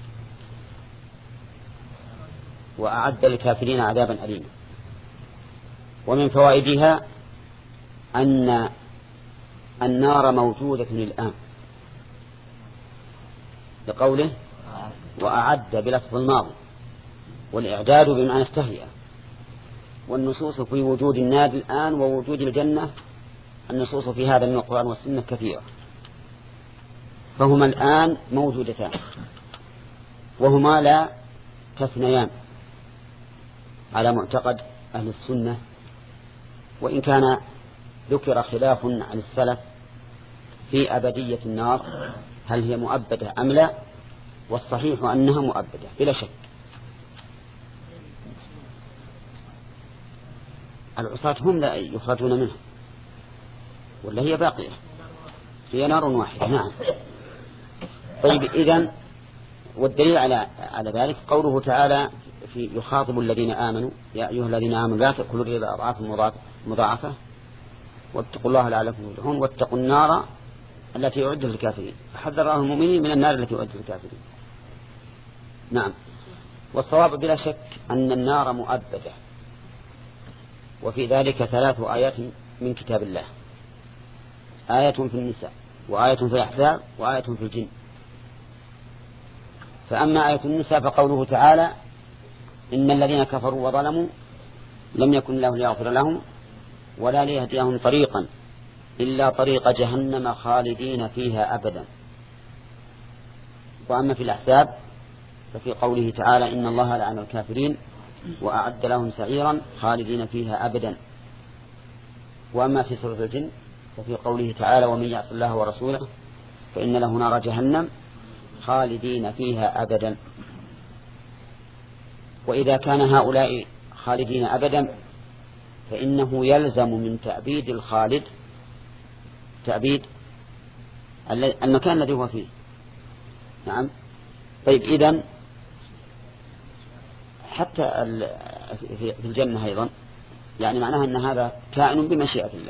وأعد للكافرين عذابا أليما. ومن فوائدها أن النار موجودة الآن، لقوله وأعد بلفظ الماضي، والإعداد بمعنى التهيئة. والنصوص في وجود النار الآن ووجود الجنة، النصوص في هذا من القرآن والسنة كثيرة، فهما الآن موجودتان وهما لا تثنيان على معتقد أهل السنة، وإن كان ذكر خلاف عن السلف في أبدية النار، هل هي مؤبدة أم لا، والصحيح أنها مؤبدة بلا شك. العصاة هم لا يخرجون منها ولا هي باقية، هي نار واحدة. نعم. طيب إذن والدليل على على ذلك قوله تعالى في يخاطب الذين آمنوا يا أيها الذين آمنوا لا تأكلوا الربا أضعافا مضاعفة واتقوا الله لعلكم تفلحون واتقوا النار التي أعدت للكافرين، فحذر المؤمنين من النار التي أعدت للكافرين. نعم. والصواب بلا شك أن النار مؤبدة، وفي ذلك ثلاث آيات من كتاب الله، آية في النساء وآية في الأحزاب وآية في الجن. فأما آية النساء فقوله تعالى إن الذين كفروا وظلموا لم يكن الله ليغفر لهم ولا ليهديهم طريقا إلا طريق جهنم خالدين فيها أبدا. وأما في الأحزاب ففي قوله تعالى إن الله لعن الكافرين وأعد لهم سعيرا خالدين فيها أبدا. وأما في سورة الجن ففي قوله تعالى ومن يعص الله ورسوله فإن له نار جهنم خالدين فيها أبدا. وإذا كان هؤلاء خالدين أبدا فإنه يلزم من تأبيد الخالد تأبيد المكان الذي هو فيه. نعم. طيب إذن حتى في الجنة أيضا يعني معناها أن هذا كائن بمشيئة الله.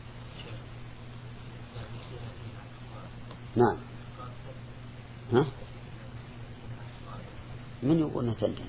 نعم. ها؟ من يقول أنها تنتهي؟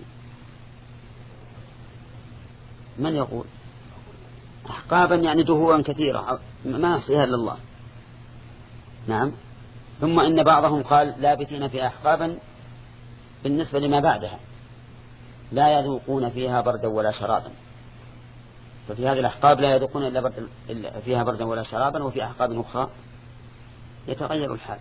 من يقول أحقابا يعني دهورا كثيرة ما يحصيها إلا الله. نعم. ثم إن بعضهم قال لابثين فيها أحقابا بالنسبة لما بعدها لا يذوقون فيها بردا ولا شرابا، ففي هذه الأحقاب لا يذوقون إلا برد فيها بردا ولا شرابا، وفي أحقاب أخرى يتغير الحال.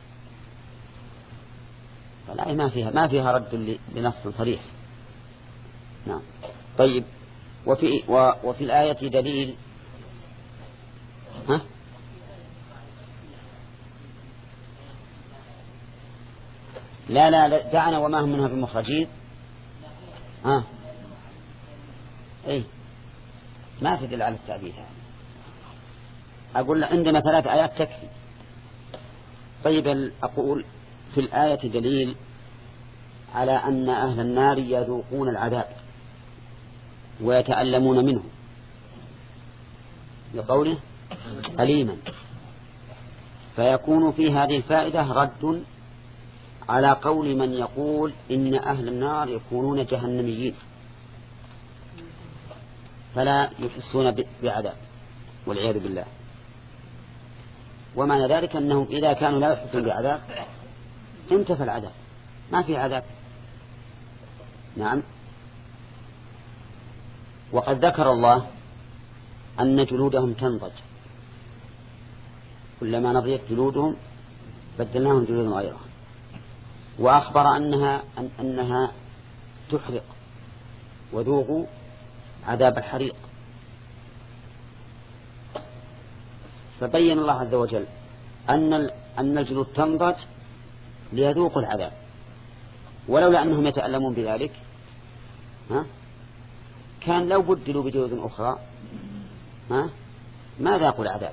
فلا ما فيها ما فيها رد لنص صريح. نعم. طيب، وفي وفي الآية دليل. ها؟ لا لا دعنا وما هم منها بمخرجين. ها؟ اي ما تدل على التعبير. أقول عندنا ثلاث آيات تكفي. طيب، أقول في الآية دليل على أن أهل النار يذوقون العذاب ويتألمون منه، لقوله أليما، فيكون في هذه الفائدة رد على قول من يقول إن أهل النار يكونون جهنميين فلا يحسون بعذاب والعياذ بالله. ومعنى ذلك أنهم إذا كانوا لا يحسون بعذاب انتفى العذاب، ما في عذاب. نعم. وقد ذكر الله أن جلودهم تنضج، كلما نضجت جلودهم بدلناهم جلودا غيرها، وأخبر أنها أن أنها تحرق، وذوقوا عذاب الحريق. فبين الله عز وجل أن أن الجلود تنضج ليذوقوا العذاب، ولولا أنهم يتألمون بذلك ها كان لو بدلوا بجلود أخرى ها ما ذاقوا العذاب.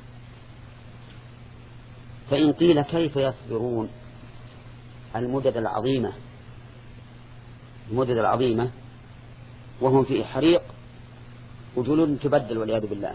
فإن قيل كيف يصبرون المدد العظيمة المدد العظيمة وهم في حريق وجلود تبدل والعياذ بالله؟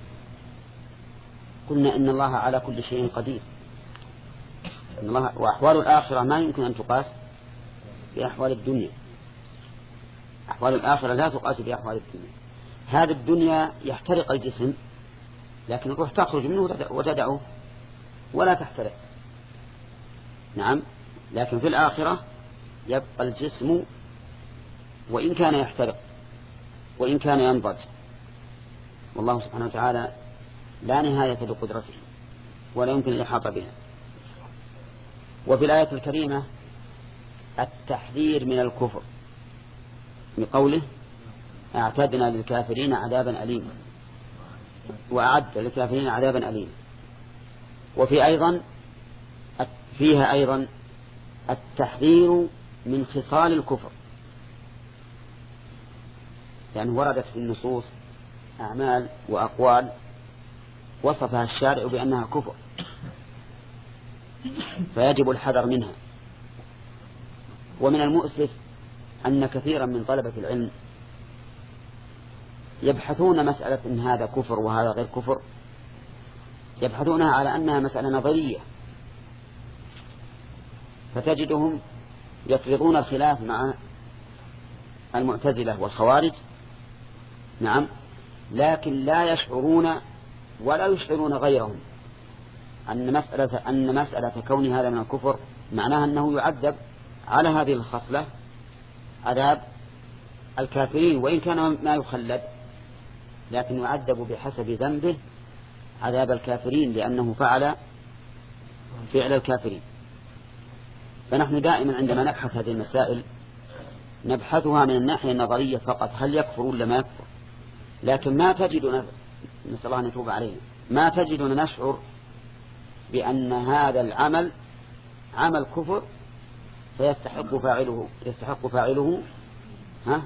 قلنا إن الله على كل شيء قدير، إن الله وأحوال الآخرة ما يمكن أن تقاس بأحوال الدنيا. أحوال الآخرة لا تقاس بأحوال الدنيا. هذه الدنيا يحترق الجسم لكن الروح تخرج منه وتدعه ولا تحترق. نعم. لكن في الآخرة يبقى الجسم وإن كان يحترق وإن كان ينضج، والله سبحانه وتعالى لا نهاية لقدرته ولا يمكن الإحاطة بها. وفي الآية الكريمة التحذير من الكفر بقوله أعتدنا للكافرين عذابا أليما، وأعد للكافرين عذابا أليما. وفي أيضا فيها أيضا التحذير من خصال الكفر، يعني وردت في النصوص أعمال وأقوال وصفها الشارع بأنها كفر فيجب الحذر منها. ومن المؤسف أن كثيرا من طلبة العلم يبحثون مسألة إن هذا كفر وهذا غير كفر، يبحثونها على أنها مسألة نظرية، فتجدهم يفرضون الخلاف مع المعتزلة والخوارج. نعم. لكن لا يشعرون ولا يشعرون غيرهم أن مسألة, أن مسألة كون هذا من الكفر معناها أنه يعذب على هذه الخصلة عذاب الكافرين، وإن كان ما يخلد لكن يعذب بحسب ذنبه عذاب الكافرين لأنه فعل فعل الكافرين. فنحن دائما عندما نبحث هذه المسائل نبحثها من الناحية النظرية فقط، هل يكفر ولا ما يكفر، لكن ما تجدنا، نسأل الله أن يتوب علينا، ما تجدنا نشعر بأن هذا العمل عمل كفر فيستحق فاعله يستحق فاعله ها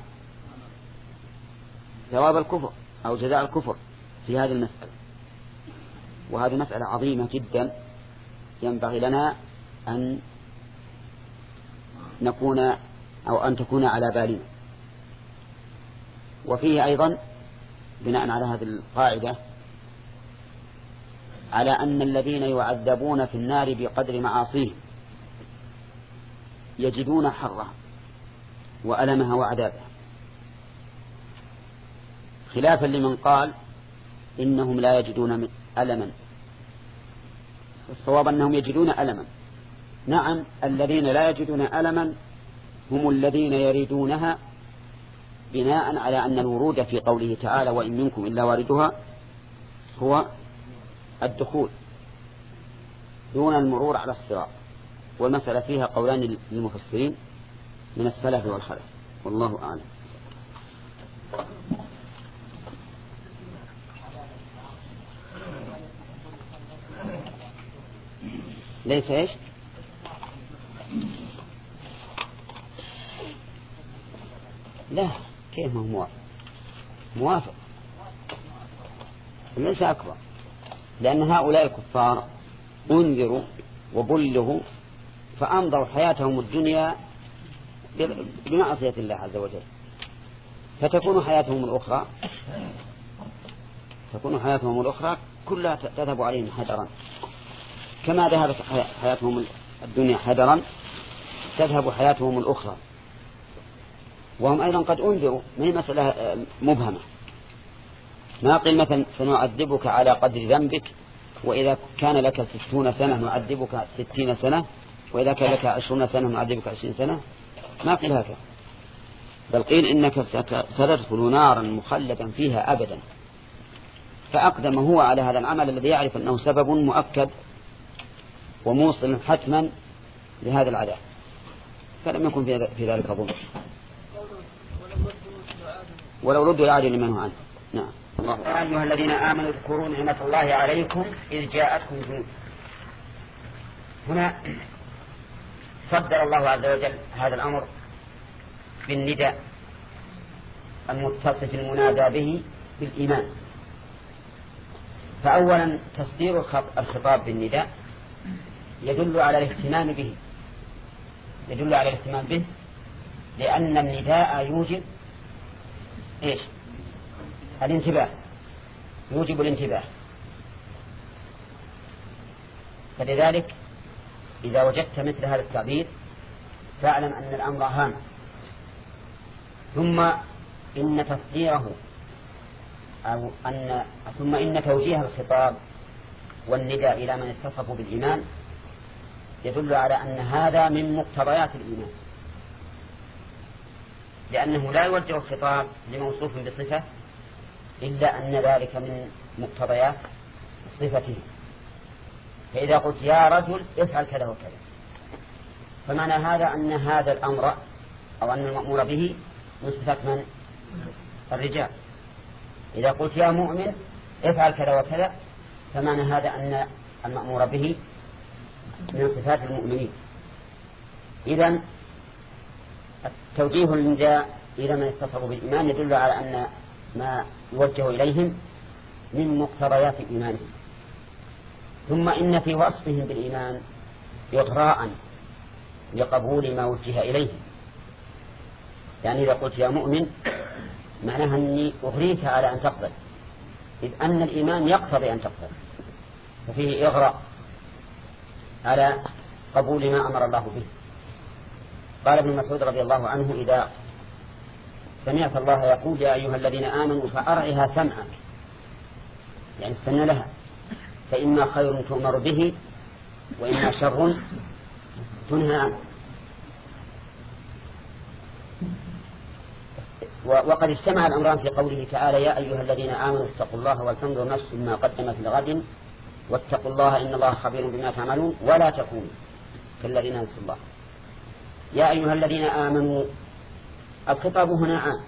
ثواب الكفر أو جزاء الكفر في هذه المسألة. وهذه مسألة عظيمة جدا ينبغي لنا أن نكون أو أن تكون على بالنا. وفيه أيضا بناء على هذه القاعدة على أن الذين يعذبون في النار بقدر معاصيهم يجدون حرها وألمها وعذابها، خلافا لمن قال إنهم لا يجدون ألما. الصواب أنهم يجدون ألما. نعم، الذين لا يجدون ألما هم الذين يريدونها بناء على أن الورود في قوله تعالى وإن منكم إلا واردها هو الدخول دون المرور على الصراط، والمسألة فيها قولان للمفسرين من السلف والخلف، والله أعلم. ليس إيش؟ لا، كيف هو موافق؟ موافق ليس أكبر، لأن هؤلاء الكفار أنذروا وبلغوا فأمضوا حياتهم الدنيا بمعصية الله عز وجل، فتكون حياتهم الأخرى تكون حياتهم الأخرى كلها تذهب عليهم حذرا، كما ذهبت حياتهم الدنيا حذرا تذهب حياتهم الأخرى. وهم أيضا قد أنذروا، ما هي مسألة مبهمة، ما قيل مثلا سنعذبك على قدر ذنبك، وإذا كان لك ستون سنة نعذبك ستين سنة، وإذا كان لك عشرون سنة نعذبك عشرين سنة، ما قيل هكذا، بل قيل إنك ستدخل نارا مخلدا فيها أبدا. فأقدم هو على هذا العمل الذي يعرف أنه سبب مؤكد وموصل حتما لهذا العذاب، فلم يكن في ذلك ظلم. ولو ردوا العادل لمن هو عنه. نعم. الله. أيها الذين آمنوا اذكروا نعمة الله عليكم إذ جاءتكم جنود. هنا صدر الله عز وجل هذا الأمر بالنداء المتصف المنادى به بالإيمان. فأولا تصدير الخطاب بالنداء يدل على الاهتمام به يدل على الاهتمام به لأن النداء يوجب إيش؟ الانتباه، يوجب الانتباه. فلذلك إذا وجدت مثل هذا التعبير فاعلم أن الأمر هام. ثم إن تصديره أو أن ثم إن توجيه الخطاب والنداء إلى من اتصفوا بالإيمان يدل على أن هذا من مقتضيات الإيمان، لأنه لا يوجه الخطاب لموصوف بصفة إلا أن ذلك من مقتضيات صفته. فإذا قلت يا رجل افعل كذا وكذا، فمعنى هذا أن هذا الأمر أو أن المأمور به من صفات من؟ الرجال. إذا قلت يا مؤمن افعل كذا وكذا، فمعنى هذا أن المأمور به من صفات المؤمنين. إذن توجيه النداء إلى من اتصفوا بالإيمان يدل على أن ما يوجه إليهم من مقتضيات إيمانهم. ثم إن في وصفهم بالإيمان إغراء لقبول ما وجه إليهم. يعني إذا قلت يا مؤمن معناها أني أغريك على أن تقبل، إذ أن الإيمان يقتضي أن تقبل، ففيه إغراء على قبول ما أمر الله به. قال ابن مسعود رضي الله عنه إذا سمعت الله يقول يا أيها الذين آمنوا فأرعها سمعك، يعني استنى لها، فإما خير تؤمر به وإما شر تنهى عنه. وقد اجتمع الأمران في قوله تعالى يا أيها الذين آمنوا اتقوا الله ولتنظر نفس ما قدمت لغد واتقوا الله إن الله خبير بما تعملون ولا تكونوا كالذين نسوا الله. يا أيها الذين آمنوا، الخطاب هنا عام،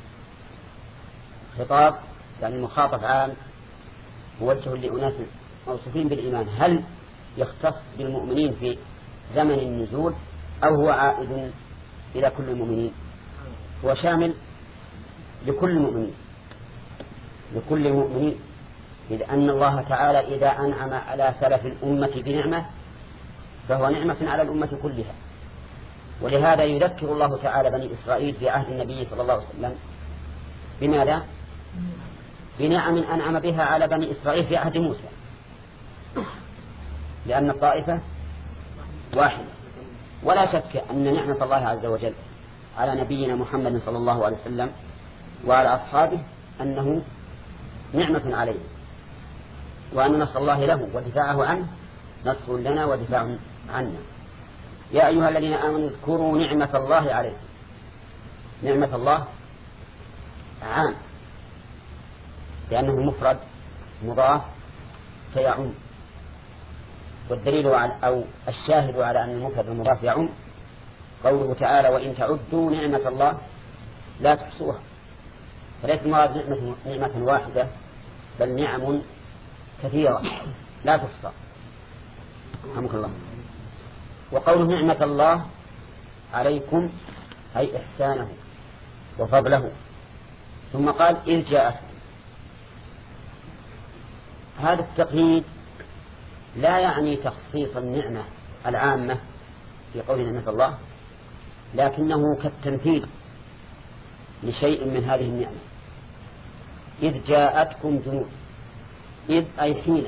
خطاب يعني مخاطب عام موجه لأناس موصوفين بالإيمان. هل يختص بالمؤمنين في زمن النزول أو هو عائد إلى كل المؤمنين؟ هو شامل لكل المؤمنين لكل المؤمنين إذ أن الله تعالى إذا أنعم على سلف الأمة بنعمة فهو نعمة على الأمة كلها. ولهذا يذكر الله تعالى بني إسرائيل في عهد النبي صلى الله عليه وسلم بماذا؟ بنعم أنعم بها على بني إسرائيل في عهد موسى، لأن الطائفة واحدة. ولا شك أن نعمة الله عز وجل على نبينا محمد صلى الله عليه وسلم وعلى أصحابه أنه نعمة عليه، وأن نصر الله له ودفاعه عنه نصر لنا ودفاع عنا. يا أيها الذين آمنوا اذكروا نعمة الله عليكم. نعمة الله عام لأنه مفرد مضاف فيعم، والدليل على أو الشاهد على أن المفرد المضاف يعم قوله تعالى وإن تعدوا نعمة الله لا تحصوها، فليس المراد نعمة, نعمة واحدة بل نعم كثيرة لا تحصى. رحمك الله. وقوله نعمة الله عليكم أي إحسانه وفضله، ثم قال إذ جاءتكم. هذا التقييد لا يعني تخصيص النعمة العامة في قول نعمة الله، لكنه كالتمثيل لشيء من هذه النعمة. إذ جاءتكم جنود، إذ أي حين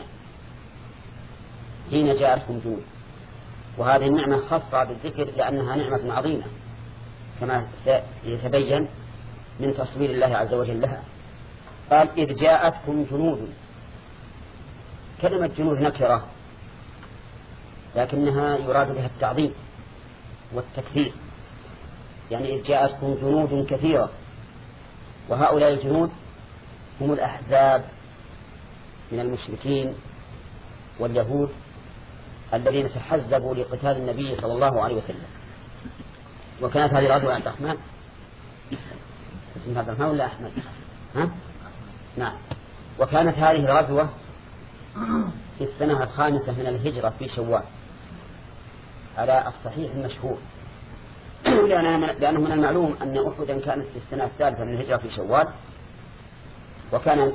حين جاءتكم جنود، وهذه النعمة خاصة بالذكر لأنها نعمة عظيمة كما سيتبين من تصوير الله عز وجل لها. قال إذ جاءتكم جنود، كلمة جنود نكرة لكنها يراد بها التعظيم والتكثير، يعني إذ جاءتكم جنود كثيرة، وهؤلاء الجنود هم الأحزاب من المشركين واليهود الذين تحزبوا لقتال النبي صلى الله عليه وسلم. وكانت هذه الغزوة عند الرحمن اسم هذا الرحمن ولا أحمد؟ ها؟ نعم. وكانت هذه الغزوة في السنة الخامسة من الهجرة في شوال على الصحيح المشهور، لأنه من المعلوم أن أحدا كانت في السنة الثالثة من الهجرة في شوال، وكان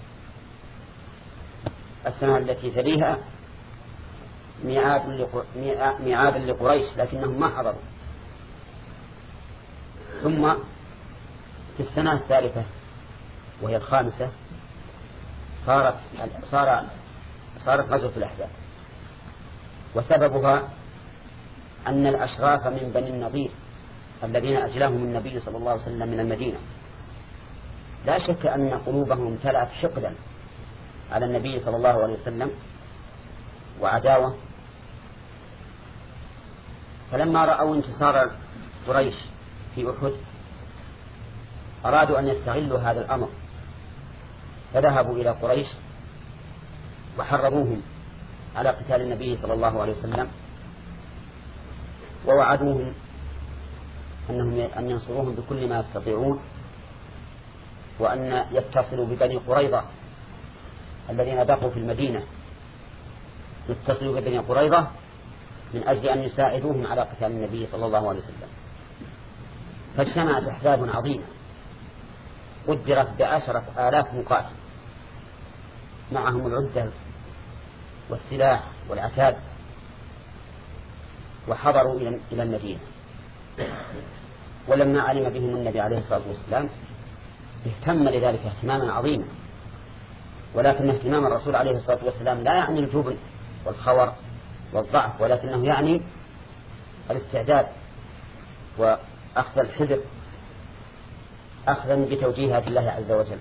السنة التي تليها ميعاد لقريش لكنهم ما حضروا. ثم في السنة الثالثة وهي الخامسة صارت صار صارت غزوة الأحزاب، وسببها أن الأشراف من بني النضير الذين أجلاهم النبي صلى الله عليه وسلم من المدينة لا شك أن قلوبهم امتلأت حقدا على النبي صلى الله عليه وسلم وعداوة، فلما رأوا انتصار قريش في أحد أرادوا أن يستغلوا هذا الأمر، فذهبوا إلى قريش وحرضوهم على قتال النبي صلى الله عليه وسلم، ووعدوهم أنهم أن ينصروهم بكل ما يستطيعون، وأن يتصلوا ببني قريظة الذين بقوا في المدينة، يتصلوا ببني قريظة من أجل أن يساعدوهم على قتال النبي صلى الله عليه وسلم. فاجتمعت أحزاب عظيمة قدرت بعشرة آلاف مقاتل معهم العدة والسلاح والعتاد، وحضروا إلى المدينة. ولما علم بهم النبي عليه الصلاة والسلام اهتم لذلك اهتماما عظيما، ولكن اهتمام الرسول عليه الصلاة والسلام لا يعني الجبن والخور والضعف، ولكنه يعني الاستعداد وأخذ الحذر أخذا بتوجيهات الله عز وجل،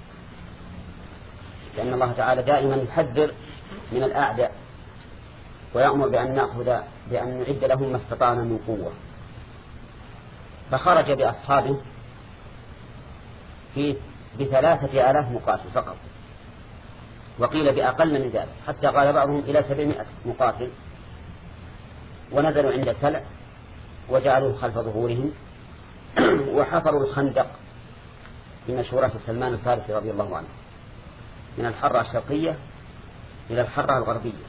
لأن الله تعالى دائما يحذر من الأعداء ويأمر بأن نأخذ بأن نعد لهم ما استطعنا من قوة. فخرج بأصحابه في بثلاثة آلاف مقاتل فقط، وقيل بأقل من ذلك، حتى قال بعضهم إلى سبعمائة مقاتل، ونزلوا عند سلع وجعلوه خلف ظهورهم وحفروا الخندق بمشورة سلمان الفارسي رضي الله عنه من الحرة الشرقية إلى الحرة الغربية،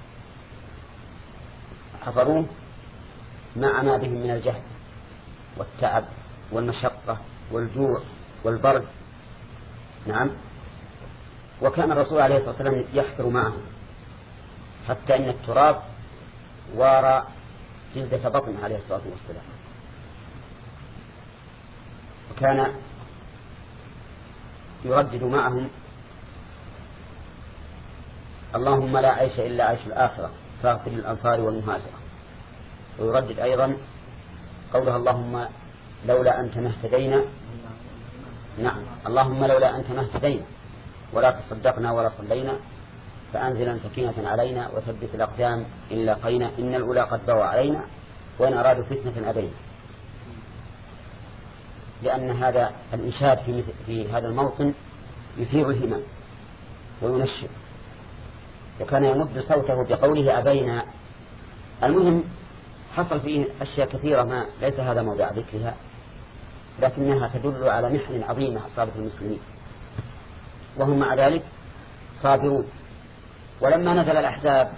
حفروه مع ما بهم من الجهد والتعب والمشقة والجوع والبرد. نعم. وكان الرسول عليه الصلاة والسلام يحفر معهم حتى إن التراب وارى جلدة بطن عليه الصلاة والسلام، وكان يردد معهم اللهم لا عيش إلا عيش الآخرة فاغفر للأنصار والمهاجرة، ويردد أيضا قولها اللهم لولا أنت ما اهتدينا، نعم اللهم لولا أنت ما اهتدينا ولا تصدقنا ولا صلينا فأنزلا سكينة علينا وثبت الأقدام إن لاقينا إن الأولى قد بوى علينا وإن أرادوا فتنة أبينا. لأن هذا الإنشاد في, في هذا الموطن يثير الهمم وينشط، وكان يمد صوته بقوله أبينا. المهم حصل فيه أشياء كثيرة ما ليس هذا موضع ذكرها، لكنها تدل على محن عظيمة أصابت المسلمين، وهم مع ذلك صابرون. ولما نزل الأحزاب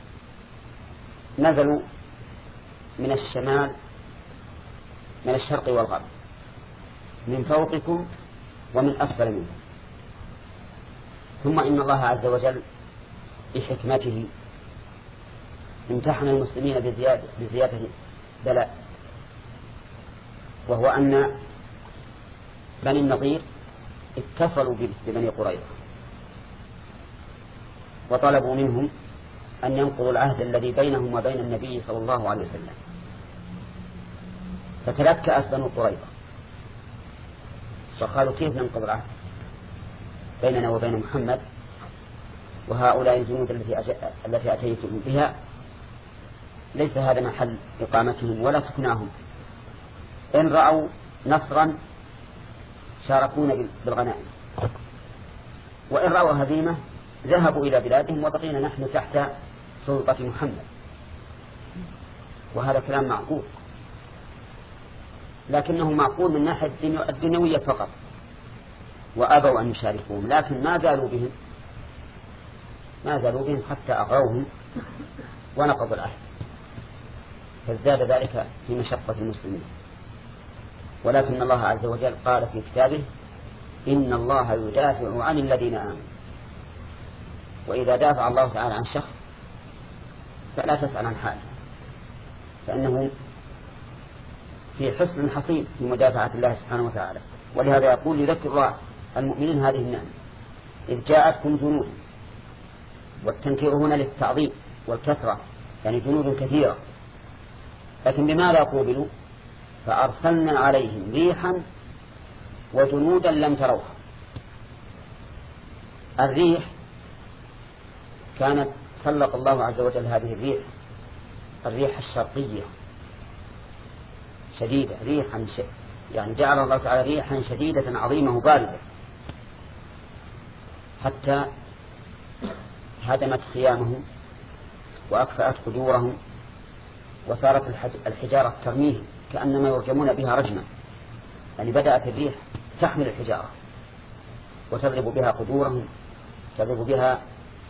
نزلوا من الشمال، من الشرق والغرب، من فوقكم ومن أسفل منكم. ثم إن الله عز وجل بحكمته امتحن المسلمين بزيادة, بزيادة بلاء، وهو أن بني النضير اتصلوا ببني قريظة وطلبوا منهم أن ينقضوا العهد الذي بينهم وبين النبي صلى الله عليه وسلم. فتلكأت بنو قريظة فقالوا كيف ننقض العهد بيننا وبين محمد وهؤلاء الجنود التي أتيتم بها ليس هذا محل إقامتهم ولا سكناهم، إن رأوا نصرا شاركونا بالغنائم، وإن رأوا هزيمة ذهبوا إلى بلادهم وبقينا نحن تحت سلطة محمد. وهذا كلام معقول، لكنه معقول من ناحية الدنيوية فقط، وأبوا أن يشاركوهم، لكن ما زالوا بهم ما زالوا بهم حتى أغروهم ونقضوا العهد، فازداد ذلك في مشقة المسلمين. ولكن الله عز وجل قال في كتابه إن الله يدافع عن الذين آمنوا. وإذا دافع الله تعالى عن شخص فلا تسأل عن حاله، فإنه في حسن حصين في مدافعة الله سبحانه وتعالى. ولهذا يقول يذكر المؤمنين هذه النعمة إذ جاءتكم جنود، والتنكير هنا للتعظيم والكثرة، يعني جنود كثيرة، لكن بماذا قوبلوا؟ فأرسلنا عليهم ريحا وجنودا لم تروها. الريح كانت سلط الله عز وجل هذه الريح، الريح الشرقية شديدة، ريحا ش... يعني جعل الله تعالى ريحا شديدة عظيمة باردة حتى هدمت خيامهم وأكفأت قدورهم، وصارت الحجارة ترميهم كأنما يرجمون بها رجما. يعني بدأت الريح تحمل الحجارة وتضرب بها قدورهم، تضرب بها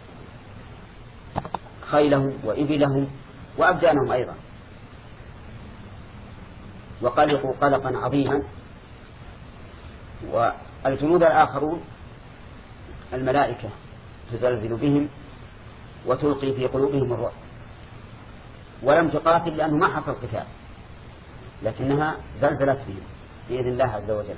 خيلهم وإبلهم وأبدانهم أيضا، وقلقوا قلقا عظيما. والجنود الآخرون الملائكة تزلزل بهم وتلقي في قلوبهم الرعب، ولم تقاتل لأنه ما حصل قتال، لكنها زلزلت بهم بإذن الله عز وجل.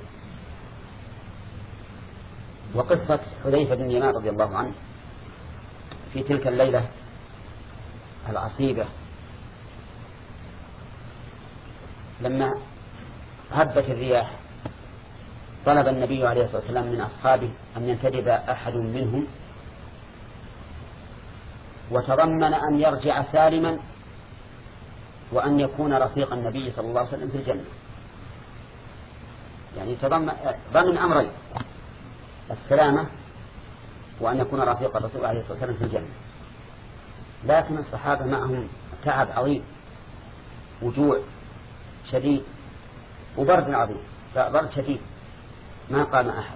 وقصة حذيفة بن اليمان رضي الله عنه في تلك الليلة العصيبة لما هبت الرياح طلب النبي عليه الصلاة والسلام من أصحابه أن ينتدب أحد منهم، وتضمن أن يرجع سالما وأن يكون رفيق النبي صلى الله عليه وسلم في الجنة. يعني تضمن ضمن أمرين: السلامة وأن يكون رفيق الرسول عليه الصلاة والسلام في الجنة. لكن الصحابة معهم تعب عظيم، وجوع شديد، وبرد عظيم، برد شديد، ما قام أحد.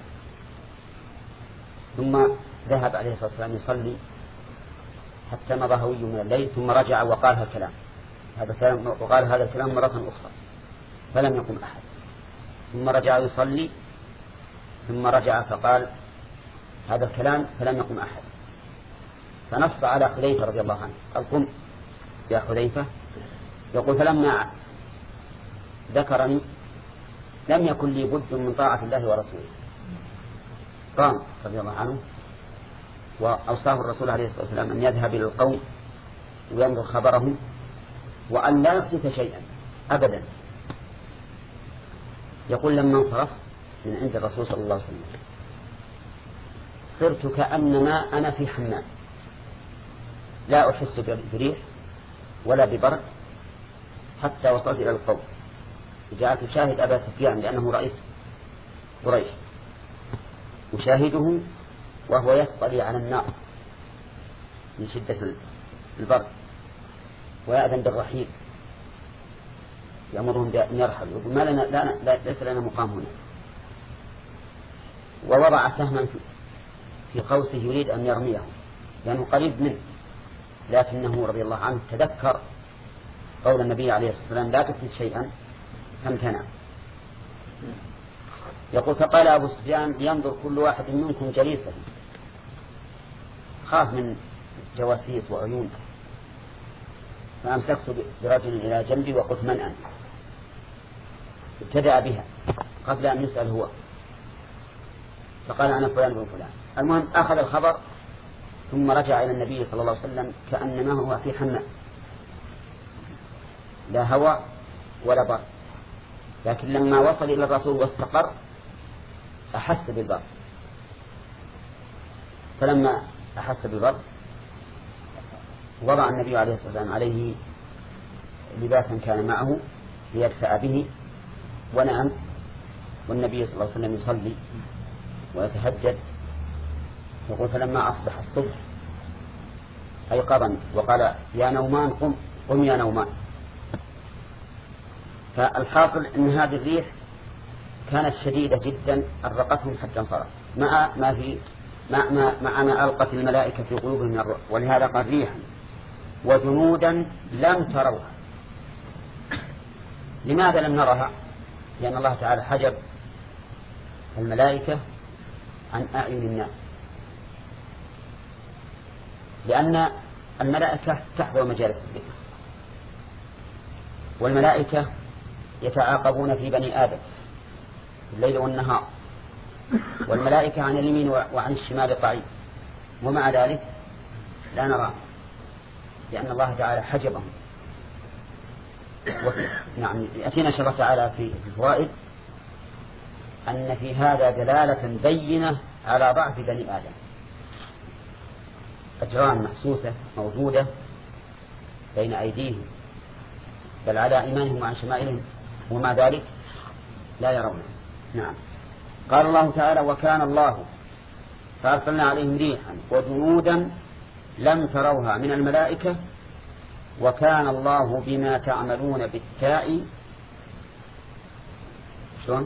ثم ذهب عليه الصلاة والسلام يصلي حتى مضى هوي من الليل، ثم رجع وقال هذا الكلام هذا الكلام وقال هذا الكلام مرة أخرى فلم يقم أحد. ثم رجع يصلي ثم رجع فقال هذا الكلام فلم يقم أحد. فنص على حذيفة رضي الله عنه قال قم يا حذيفة. يقول فلما ذكرني لم يكن لي بد من طاعة الله ورسوله. قام رضي الله عنه وأوصاه الرسول عليه الصلاة والسلام أن يذهب إلى القوم وينظر خبرهم وأن لا يحدث شيئا أبدا. يقول لما انصرف من عند الرسول صلى الله عليه وسلم صرت كأنما أنا في حمام، لا أحس بريح ولا ببرد حتى وصلت إلى القوم. جاءت تشاهد أبا سفيان لأنه رئيس قريش، وشاهده وهو يصطلي على النار من شدة البرد، ويأذن بالرحيل، يأمرهم بأن يرحلوا، يقول ما لنا لا لا ليس لنا مقام هنا، ووضع سهما في قوسه يريد أن يرميه لأنه قريب منه، لكنه رضي الله عنه تذكر قول النبي عليه الصلاة والسلام لا تفلت شيئا فامتنع. يقول فقال أبو سفيان ينظر كل واحد منكم جليسا، خاف من جواسيس وعيون، فأمسكت برجل إلى جنبي وقلت من أنت؟ ابتدأ بها قبل أن يسأل هو، فقال أنا فلان بن فلان. المهم أخذ الخبر ثم رجع إلى النبي صلى الله عليه وسلم كأنما هو في حمام، لا هواء ولا برد، لكن لما وصل إلى الرسول واستقر أحس بالبرد، فلما أحس بالبرد وضع النبي عليه الصلاة والسلام عليه لباسا كان معه ليدفع به ونام، والنبي صلى الله عليه وسلم يصلي ويتهجد. يقول فلما أصبح الصبح أيقظني وقال يا نومان قم قم يا نومان. فالحاصل أن هذه الريح كانت شديدة جدا أرقتهم حتى انصرف، مع ما في مع ما, مع ما ألقت الملائكة في قلوبهم من الرعب، ولهذا قال ريحا وجنودا لم تروها. لماذا لم نرها؟ لأن الله تعالى حجب الملائكة عن أعين الناس، لأن الملائكة تحضر مجالس الذكر، والملائكة يتعاقبون في بني آدم الليل والنهار، والملائكة عن اليمين وعن الشمال قعيد، ومع ذلك لا نراهم لأن الله تعالى حجبهم. نعم يأتينا إن شاء الله تعالى في الفوائد أن في هذا دلالة بينة على ضعف بني آدم، أجرام محسوسة موجودة بين أيديهم بل على إيمانهم وعن شمائلهم، ومع ذلك لا يرونه. نعم قال الله تعالى وكان الله فأرسلنا عليهم ريحا وجنودا لم تروها من الملائكة وكان الله بما تعملون بالتاء شلون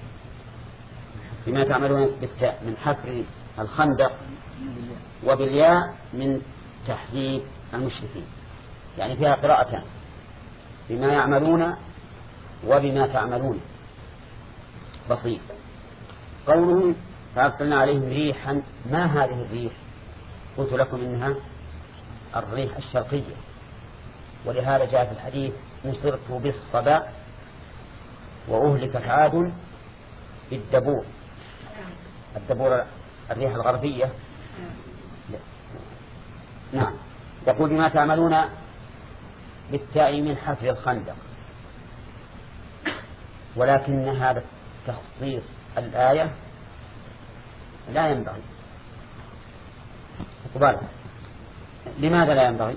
بما تعملون بالتاء من حفر الخندق، وبالياء من تحذيب المشركين، يعني فيها قراءتان بما يعملون وبما تعملون بسيط. قوله فأرسلنا عليهم ريحا، ما هذه الريح؟ قلت لكم إنها الريح الشرقية، ولهذا جاء في الحديث نصرت بالصبا وأهلكت عاد بالدبور. الدبور الريح الغربية. نعم يقول بما تعملون بالتاء من حفر الخندق، ولكن هذا تخصيص الآية لا ينبغي. قبالة. لماذا لا ينبغي؟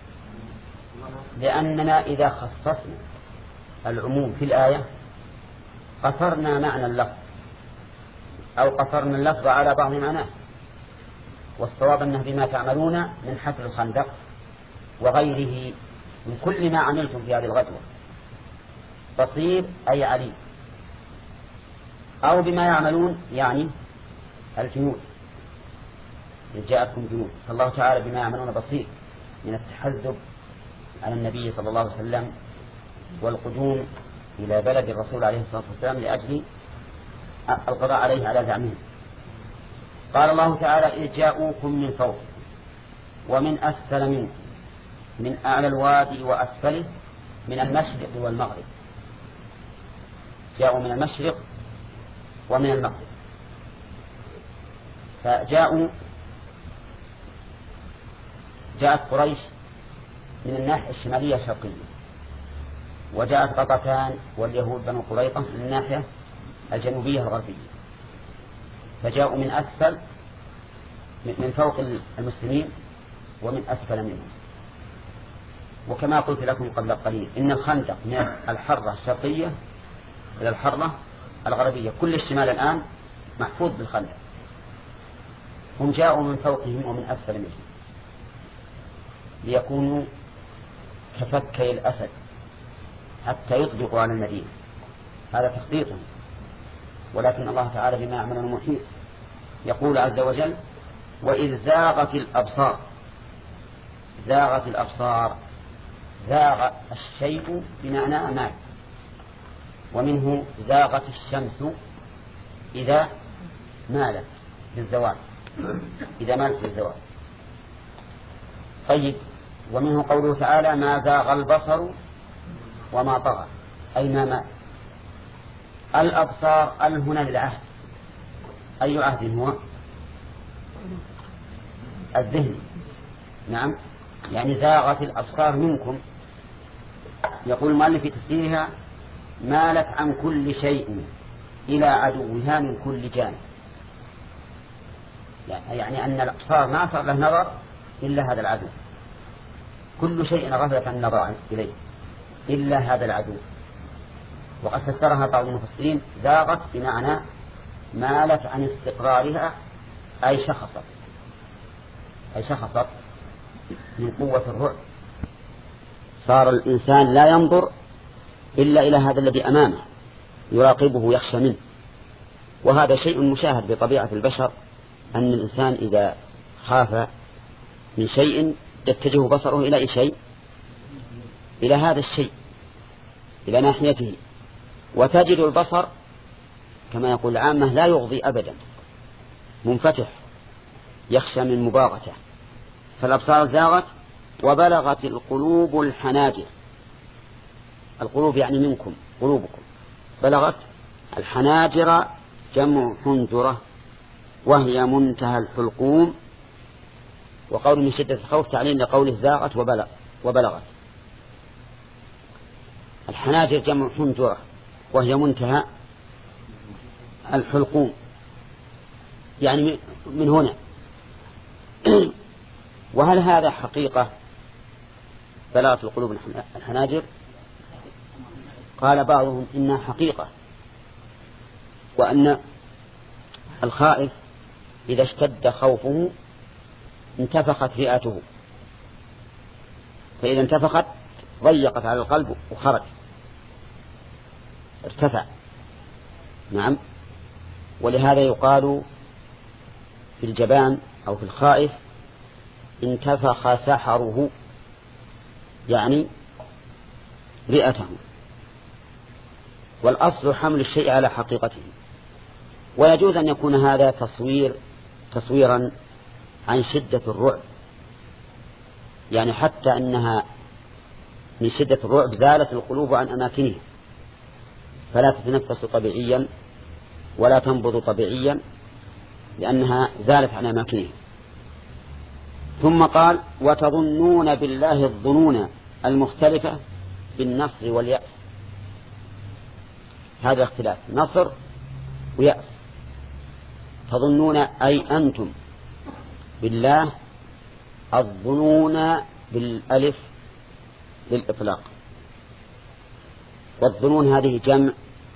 لأننا إذا خصصنا العموم في الآية قصرنا معنى اللفظ أو قصرنا اللفظ على بعض معناه، والصواب أنه بما تعملون من حفر الخندق وغيره من كل ما عملتم في هذه الغزوة بصير أي عليم، أو بما يعملون يعني الجنود إذ جاءتكم جنود، فالله تعالى بما يعملون بصير من التحذب على النبي صلى الله عليه وسلم والقدوم إلى بلد الرسول عليه الصلاة والسلام لأجل القضاء عليه على زعمهم. قال الله تعالى إذ جاءوكم من فوق ومن أسفل منكم من أعلى الوادي وأسفله من المشرق والمغرب. جاءوا من المشرق ومن المغرب، فجاءوا جاءت قريش من الناحية الشمالية الشرقية، وجاءت غطفان واليهود بنو قريظة من الناحية الجنوبية الغربية، فجاءوا من أسفل من فوق المسلمين ومن أسفل منهم. وكما قلت لكم قبل قليل إن الخندق من الحرة الشرقية إلى الحرة الغربية. كل الشمال الآن محفوظ بالخندق. هم جاءوا من فوقهم ومن أسفل منهم ليكونوا كفكي الأسد حتى يطبقوا على المدينة. هذا تخطيط، ولكن الله تعالى بما يعملون محيط. يقول عز وجل: وإذ زاغت الأبصار. زاغت الأبصار، زاغ الشيء بمعنى أمال، ومنه زاغت الشمس إذا مالت للزوال، إذا مالت للزوال. طيب، ومنه قوله تعالى: ما زاغ البصر وما طغى، أي ما مال. الأبصار ال هنا للعهد. أي عهد هو؟ الذهن. نعم، يعني زاغت الأبصار منكم. يقول المؤلف في تفسيرها: مالت عن كل شيء إلى عدوها من كل جانب. يعني أن الأبصار ما صار له نظر إلا هذا العدو، كل شيء غفلت عن النظر إليه إلا هذا العدو. وقد فسرها بعض المفسرين: زاغت بمعنى مالت عن استقرارها، أي شخصت، أي شخصت من قوة الرعب. صار الإنسان لا ينظر إلا إلى هذا الذي أمامه، يراقبه يخشى منه. وهذا شيء مشاهد بطبيعة البشر، أن الإنسان إذا خاف من شيء يتجه بصره إلى أي شيء؟ إلى هذا الشيء، إلى ناحيته. وتجد البصر كما يقول العامة لا يغضي أبدا، منفتح، يخشى من مباغته. فالأبصار زاغت وبلغت القلوب الحناجر. القلوب يعني منكم، قلوبكم. بلغت الحناجر جمع حنجرة، وهي منتهى الحلقوم. وقول من شدة الخوف تعليل لقوله زاغت وبلغ وبلغت. الحناجر جمع حنجرة وهي منتهى الحلقوم، يعني من هنا. وهل هذا حقيقة بلغت القلوب الحناجر؟ قال بعضهم إنها حقيقة، وأن الخائف إذا اشتد خوفه انتفخت رئته، فإذا انتفخت ضيقت على القلب وخرج، ارتفع. نعم. ولهذا يقال في الجبان أو في الخائف: انتفخ سحره، يعني رئته. والأصل حمل الشيء على حقيقته. ويجوز أن يكون هذا تصوير تصويرا عن شدة الرعب، يعني حتى أنها من شدة الرعب زالت القلوب عن أماكنها، فلا تتنفس طبيعيا ولا تنبض طبيعيا، لأنها زالت عن أماكنها. ثم قال: وتظنون بالله الظنون المختلفة بالنصر واليأس. هذا اختلاف نصر ويأس. تظنون أي أنتم بالله الظنون بالألف للإطلاق، والظنون هذه جمع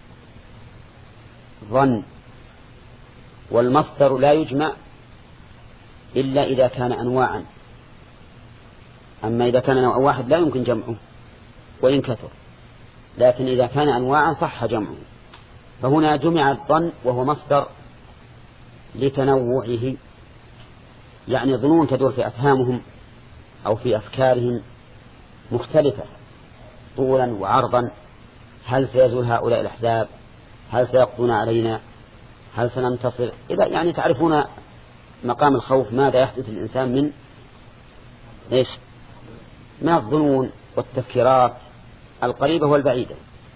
ظن، والمصدر لا يجمع إلا إذا كان أنواعا. أما إذا كان نوع واحد لا يمكن جمعه وإن كثر، لكن إذا كان أنواعا صح جمعه. فهنا جمع الظن وهو مصدر لتنوعه، يعني ظنون تدور في أفهامهم أو في أفكارهم مختلفة طولا وعرضا. هل سيزول هؤلاء الأحزاب؟ هل سيقضون علينا؟ هل سننتصر؟ إذا يعني تعرفون مقام الخوف ماذا يحدث للإنسان من إيش؟ من الظنون والتفكيرات القريبة والبعيدة.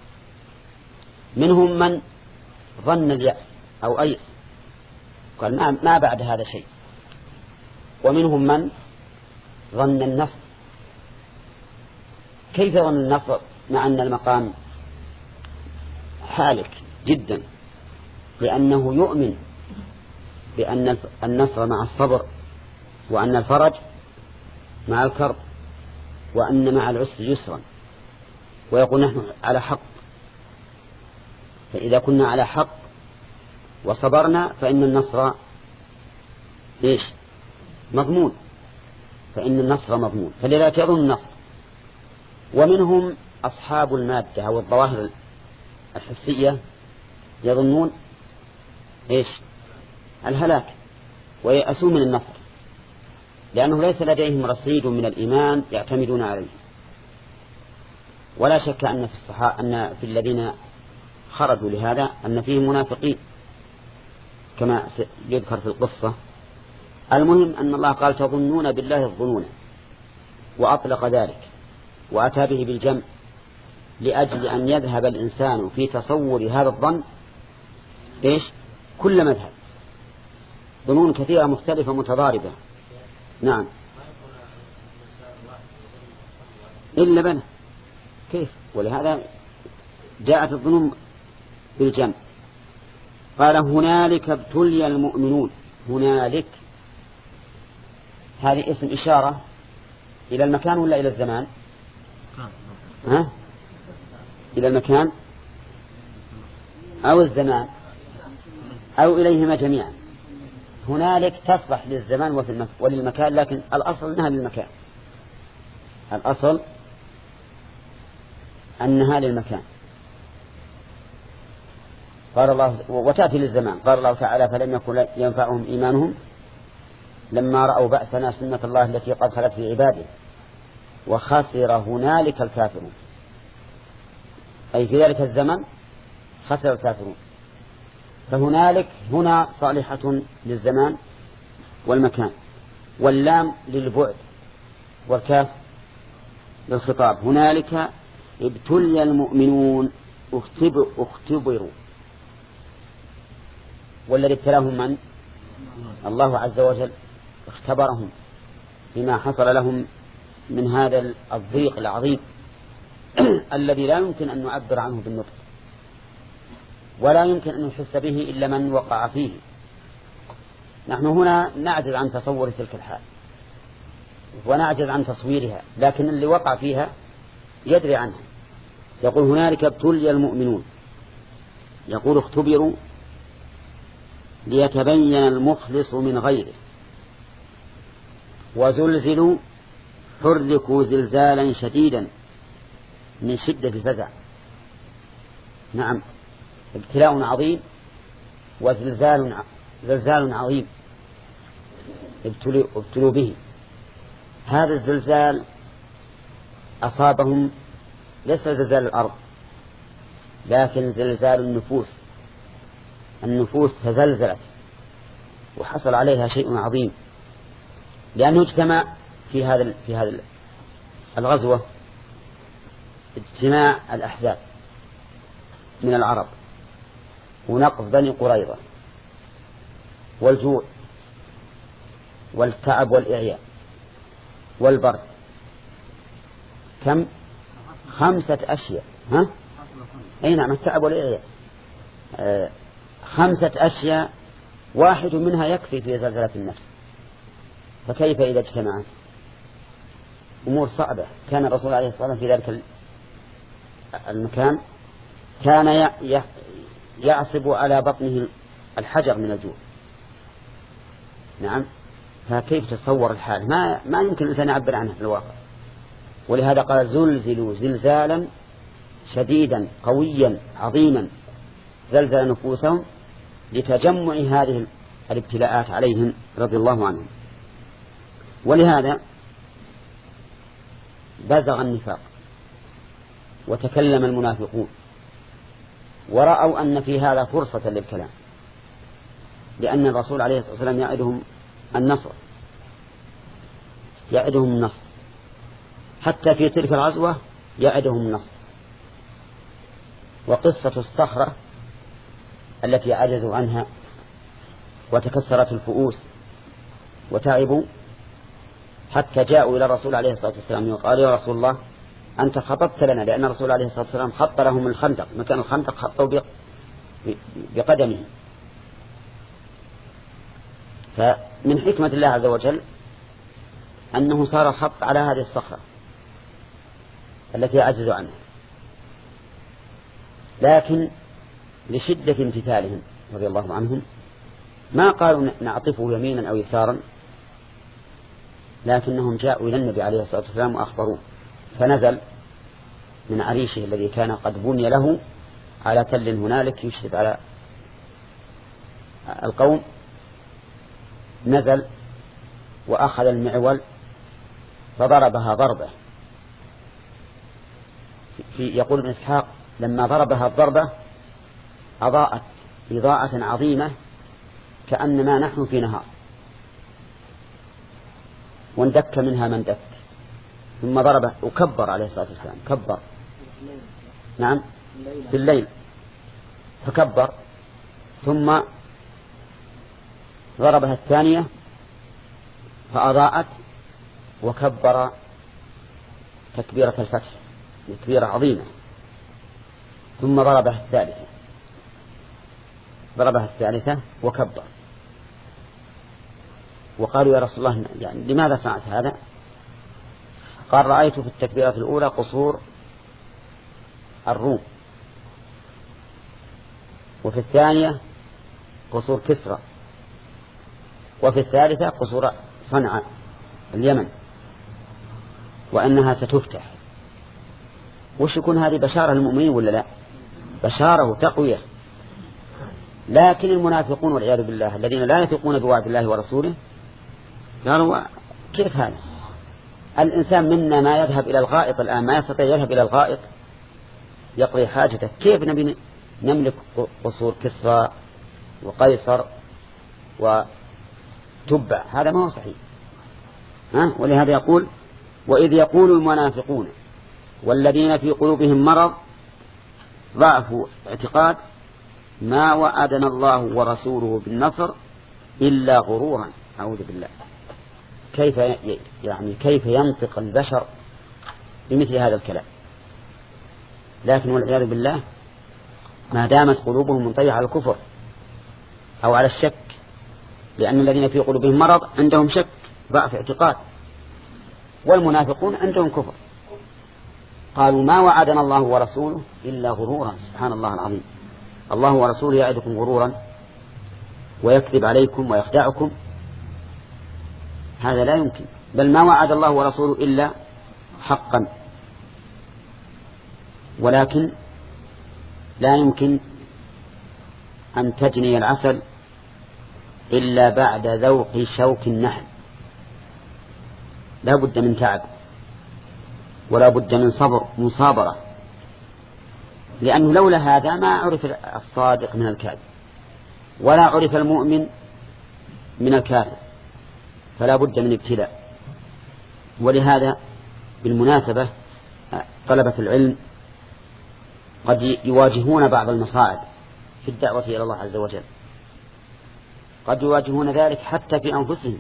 منهم من ظن اليأس أو أيس، قال ما, ما بعد هذا شيء. ومنهم من ظن النصر. كيف ظن النصر مع أن المقام حالك جدا؟ لأنه يؤمن بأن النصر مع الصبر، وأن الفرج مع الكرب، وأن مع العسر يسرا، ويقول نحن على حق. فإذا كنا على حق وصبرنا فإن النصر إيش مضمون، فإن النصر مضمون، فلذلك يظن النصر. ومنهم أصحاب المادة أو الظواهر الحسية يظنون إيش الهلاك ويأسون من النصر، لأنه ليس لديهم رصيد من الإيمان يعتمدون عليه. ولا شك أن في الصحابة أن في الذين خرجوا لهذا أن فيهم منافقين كما يذكر في القصة. المهم أن الله قال تظنون بالله الظنون، وأطلق ذلك وأتى به بالجمع لأجل أن يذهب الإنسان في تصور هذا الظن إيش كل مذهب، ظنون كثيرة مختلفة متضاربة. نعم إلا بنا كيف، ولهذا جاءت الظنون بالجمع. قال هنالك ابتلي المؤمنون. هنالك هذه اسم إشارة إلى المكان ولا إلى الزمان؟ ها؟ إلى المكان أو الزمان أو إليهما جميعا. هنالك تصلح للزمان وللمكان، لكن الأصل أنها للمكان، الأصل أنها للمكان. قال الله وتأتي للزمان. قال الله تعالى فلم يكن ينفعهم إيمانهم لما رأوا بأسنا سنة الله التي قد خلت في عباده وخسر هنالك الكافرون، أي في ذلك الزمن خسر الكافرون. فهنالك هنا صالحة للزمان والمكان، واللام للبعد والكاف للخطاب. هنالك ابتلي المؤمنون اختبروا، والذي ابتلاهم من؟ الله عز وجل، اختبرهم بما حصل لهم من هذا الضيق العظيم الذي لا يمكن أن نعبر عنه بالنطق، ولا يمكن أن يحس به إلا من وقع فيه. نحن هنا نعجز عن تصور تلك الحال ونعجز عن تصويرها، لكن اللي وقع فيها يدري عنها. يقول هنالك ابتلي المؤمنون، يقول اختبروا ليتبين المخلص من غيره، وزلزلوا حركوا زلزالا شديدا من شدة الفزع. نعم ابتلاء عظيم وزلزال زلزال عظيم ابتلوا, ابتلوا به. هذا الزلزال أصابهم ليس زلزال الأرض لكن زلزال النفوس. النفوس تزلزلت وحصل عليها شيء عظيم، لأنه اجتمع في هذا في هذا الغزوة اجتماع الأحزاب من العرب ونقض بني قريظة والجوع والتعب والإعياء والبرد. كم؟ خمسة أشياء. ها؟ أي نعم التعب والإعياء آه خمسة أشياء واحد منها يكفي في زلزلة النفس، فكيف إذا اجتمعت؟ أمور صعبة. كان الرسول عليه الصلاة والسلام في ذلك المكان كان يعصب على بطنه الحجر من الجوع. نعم فكيف تصور الحال؟ ما, ما يمكن الإنسان يعبر عنها في الواقع. ولهذا قال زلزلوا زلزالا شديدا قويا عظيما زلزل نفوسهم لتجمع هذه الابتلاءات عليهم رضي الله عنهم. ولهذا بزغ النفاق وتكلم المنافقون ورأوا أن في هذا فرصة للكلام، لأن الرسول عليه الصلاة والسلام يعدهم النصر يعدهم النصر حتى في تلك الغزوة يعدهم النصر. وقصة الصخرة التي عجزوا عنها وتكسرت الفؤوس وتعبوا حتى جاءوا إلى الرسول عليه الصلاة والسلام وقال يا رسول الله أنت خطبت لنا، لأن الرسول عليه الصلاة والسلام خط لهم الخندق، مكان الخندق خطوا بقدمه. فمن حكمة الله عز وجل أنه صار خط على هذه الصخرة التي عجزوا عنها. لكن لشدة امتثالهم رضي الله عنهم ما قالوا نعطفه يمينا أو يسارا، لكنهم جاءوا إلى النبي عليه الصلاة والسلام وأخبروه، فنزل من عريشه الذي كان قد بني له على تل هنالك يشرف على القوم، نزل وأخذ المعول فضربها ضربة. في يقول ابن إسحاق لما ضربها الضربة أضاءت إضاءة عظيمة كأنما نحن في نهار، واندك منها من دك، ثم ضربه وكبر عليه الصلاة والسلام، كبر نعم في الليل فكبر، ثم ضربها الثانية فأضاءت وكبر تكبيرة الفتح تكبيرة عظيمة، ثم ضربها الثالثة ضربها الثالثة وكبر. وقالوا يا رسول الله يعني لماذا صنعت هذا؟ قال رأيت في التكبيرة الأولى قصور الروم، وفي الثانية قصور كسرى، وفي الثالثة قصور صنعاء اليمن، وأنها ستفتح. وش يكون هذه بشارة للمؤمنين ولا لا؟ بشارة وتقوية. لكن المنافقون والعياذ بالله الذين لا يثقون بوعد الله ورسوله قالوا كيف هذا؟ الإنسان منا ما يذهب إلى الغائط الآن ما يستطيع يذهب إلى الغائط يقضي حاجته، كيف نبي نملك قصور كسرى وقيصر وتبع؟ هذا ما هو صحيح. ها؟ ولهذا يقول وإذ يقول المنافقون والذين في قلوبهم مرض ضعف اعتقاد ما وعدنا الله ورسوله بالنصر إلا غرورا. أعوذ بالله. كيف يعني كيف ينطق البشر بمثل هذا الكلام؟ لكن والعياذ بالله ما دامت قلوبهم منطوية على الكفر أو على الشك، لأن الذين في قلوبهم مرض عندهم شك ضعف اعتقاد، والمنافقون عندهم كفر. قالوا ما وعدنا الله ورسوله إلا غرورا. سبحان الله العظيم، الله ورسوله يعدكم غرورا ويكذب عليكم ويخدعكم؟ هذا لا يمكن. بل ما وعد الله ورسوله إلا حقا، ولكن لا يمكن أن تجني العسل إلا بعد ذوق شوك النحل. لا بد من تعب ولا بد من صبر مصابرة، لأنه لولا هذا ما عرف الصادق من الكاذب ولا عرف المؤمن من الكافر، فلا بد من ابتلاء. ولهذا بالمناسبة طلبة العلم قد يواجهون بعض المصاعب في الدعوة إلى الله عز وجل، قد يواجهون ذلك حتى في أنفسهم،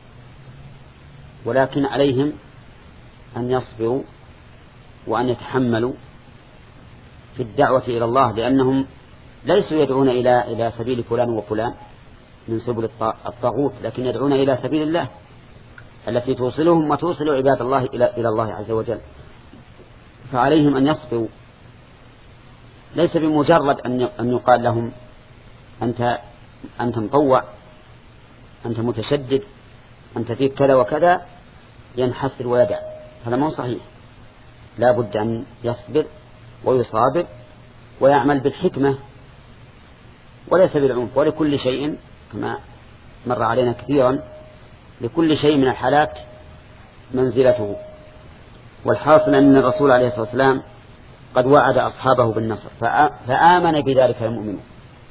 ولكن عليهم أن يصبروا وأن يتحملوا في الدعوة إلى الله، لأنهم ليسوا يدعون إلى إلى سبيل فلان وفلان من سبل الطاغوت، لكن يدعون إلى سبيل الله التي توصلهم وتوصل عباد الله إلى إلى الله عز وجل. فعليهم أن يصبروا، ليس بمجرد أن يقال لهم أنت أنت مطوع، أنت متشدد، أنت فيك كذا وكذا ينحسر ويدع، هذا ما هو صحيح. لا بد أن يصبر ويصابر ويعمل بالحكمة وليس بالعنف. ولكل شيء كما مر علينا كثيرا لكل شيء من الحالات منزلته. والحاصل أن الرسول عليه الصلاة والسلام قد وعد أصحابه بالنصر فآمن بذلك المؤمنون.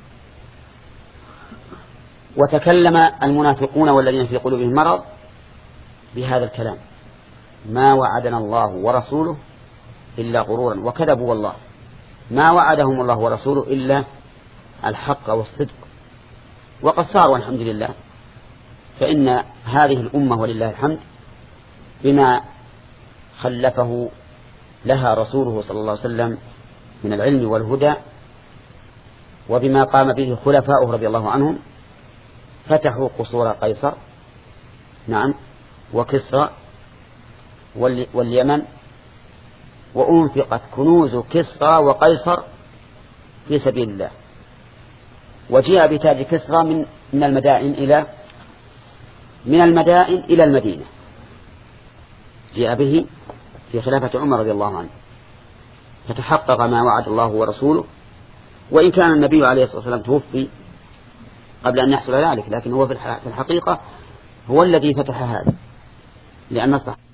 وتكلم المنافقون والذين في قلوبهم مرض بهذا الكلام ما وعدنا الله ورسوله إلا غرورا، وكذبوا والله. ما وعدهم الله ورسوله إلا الحق والصدق، وقد صاروا الحمد لله. فإن هذه الأمة ولله الحمد بما خلفه لها رسوله صلى الله عليه وسلم من العلم والهدى، وبما قام به خلفاؤه رضي الله عنهم، فتحوا قصور قيصر نعم وكسرى واليمن، وأنفقت كنوز كسرى وقيصر في سبيل الله. وجيء بتاج كسرى من من المدائن إلى من المدائن إلى المدينة، جاء به في خلافة عمر رضي الله عنه، فتحقق ما وعد الله ورسوله، وإن كان النبي عليه الصلاة والسلام توفي قبل أن يحصل ذلك، لكن هو في الحقيقة هو الذي فتح هذا، لأن الصحابة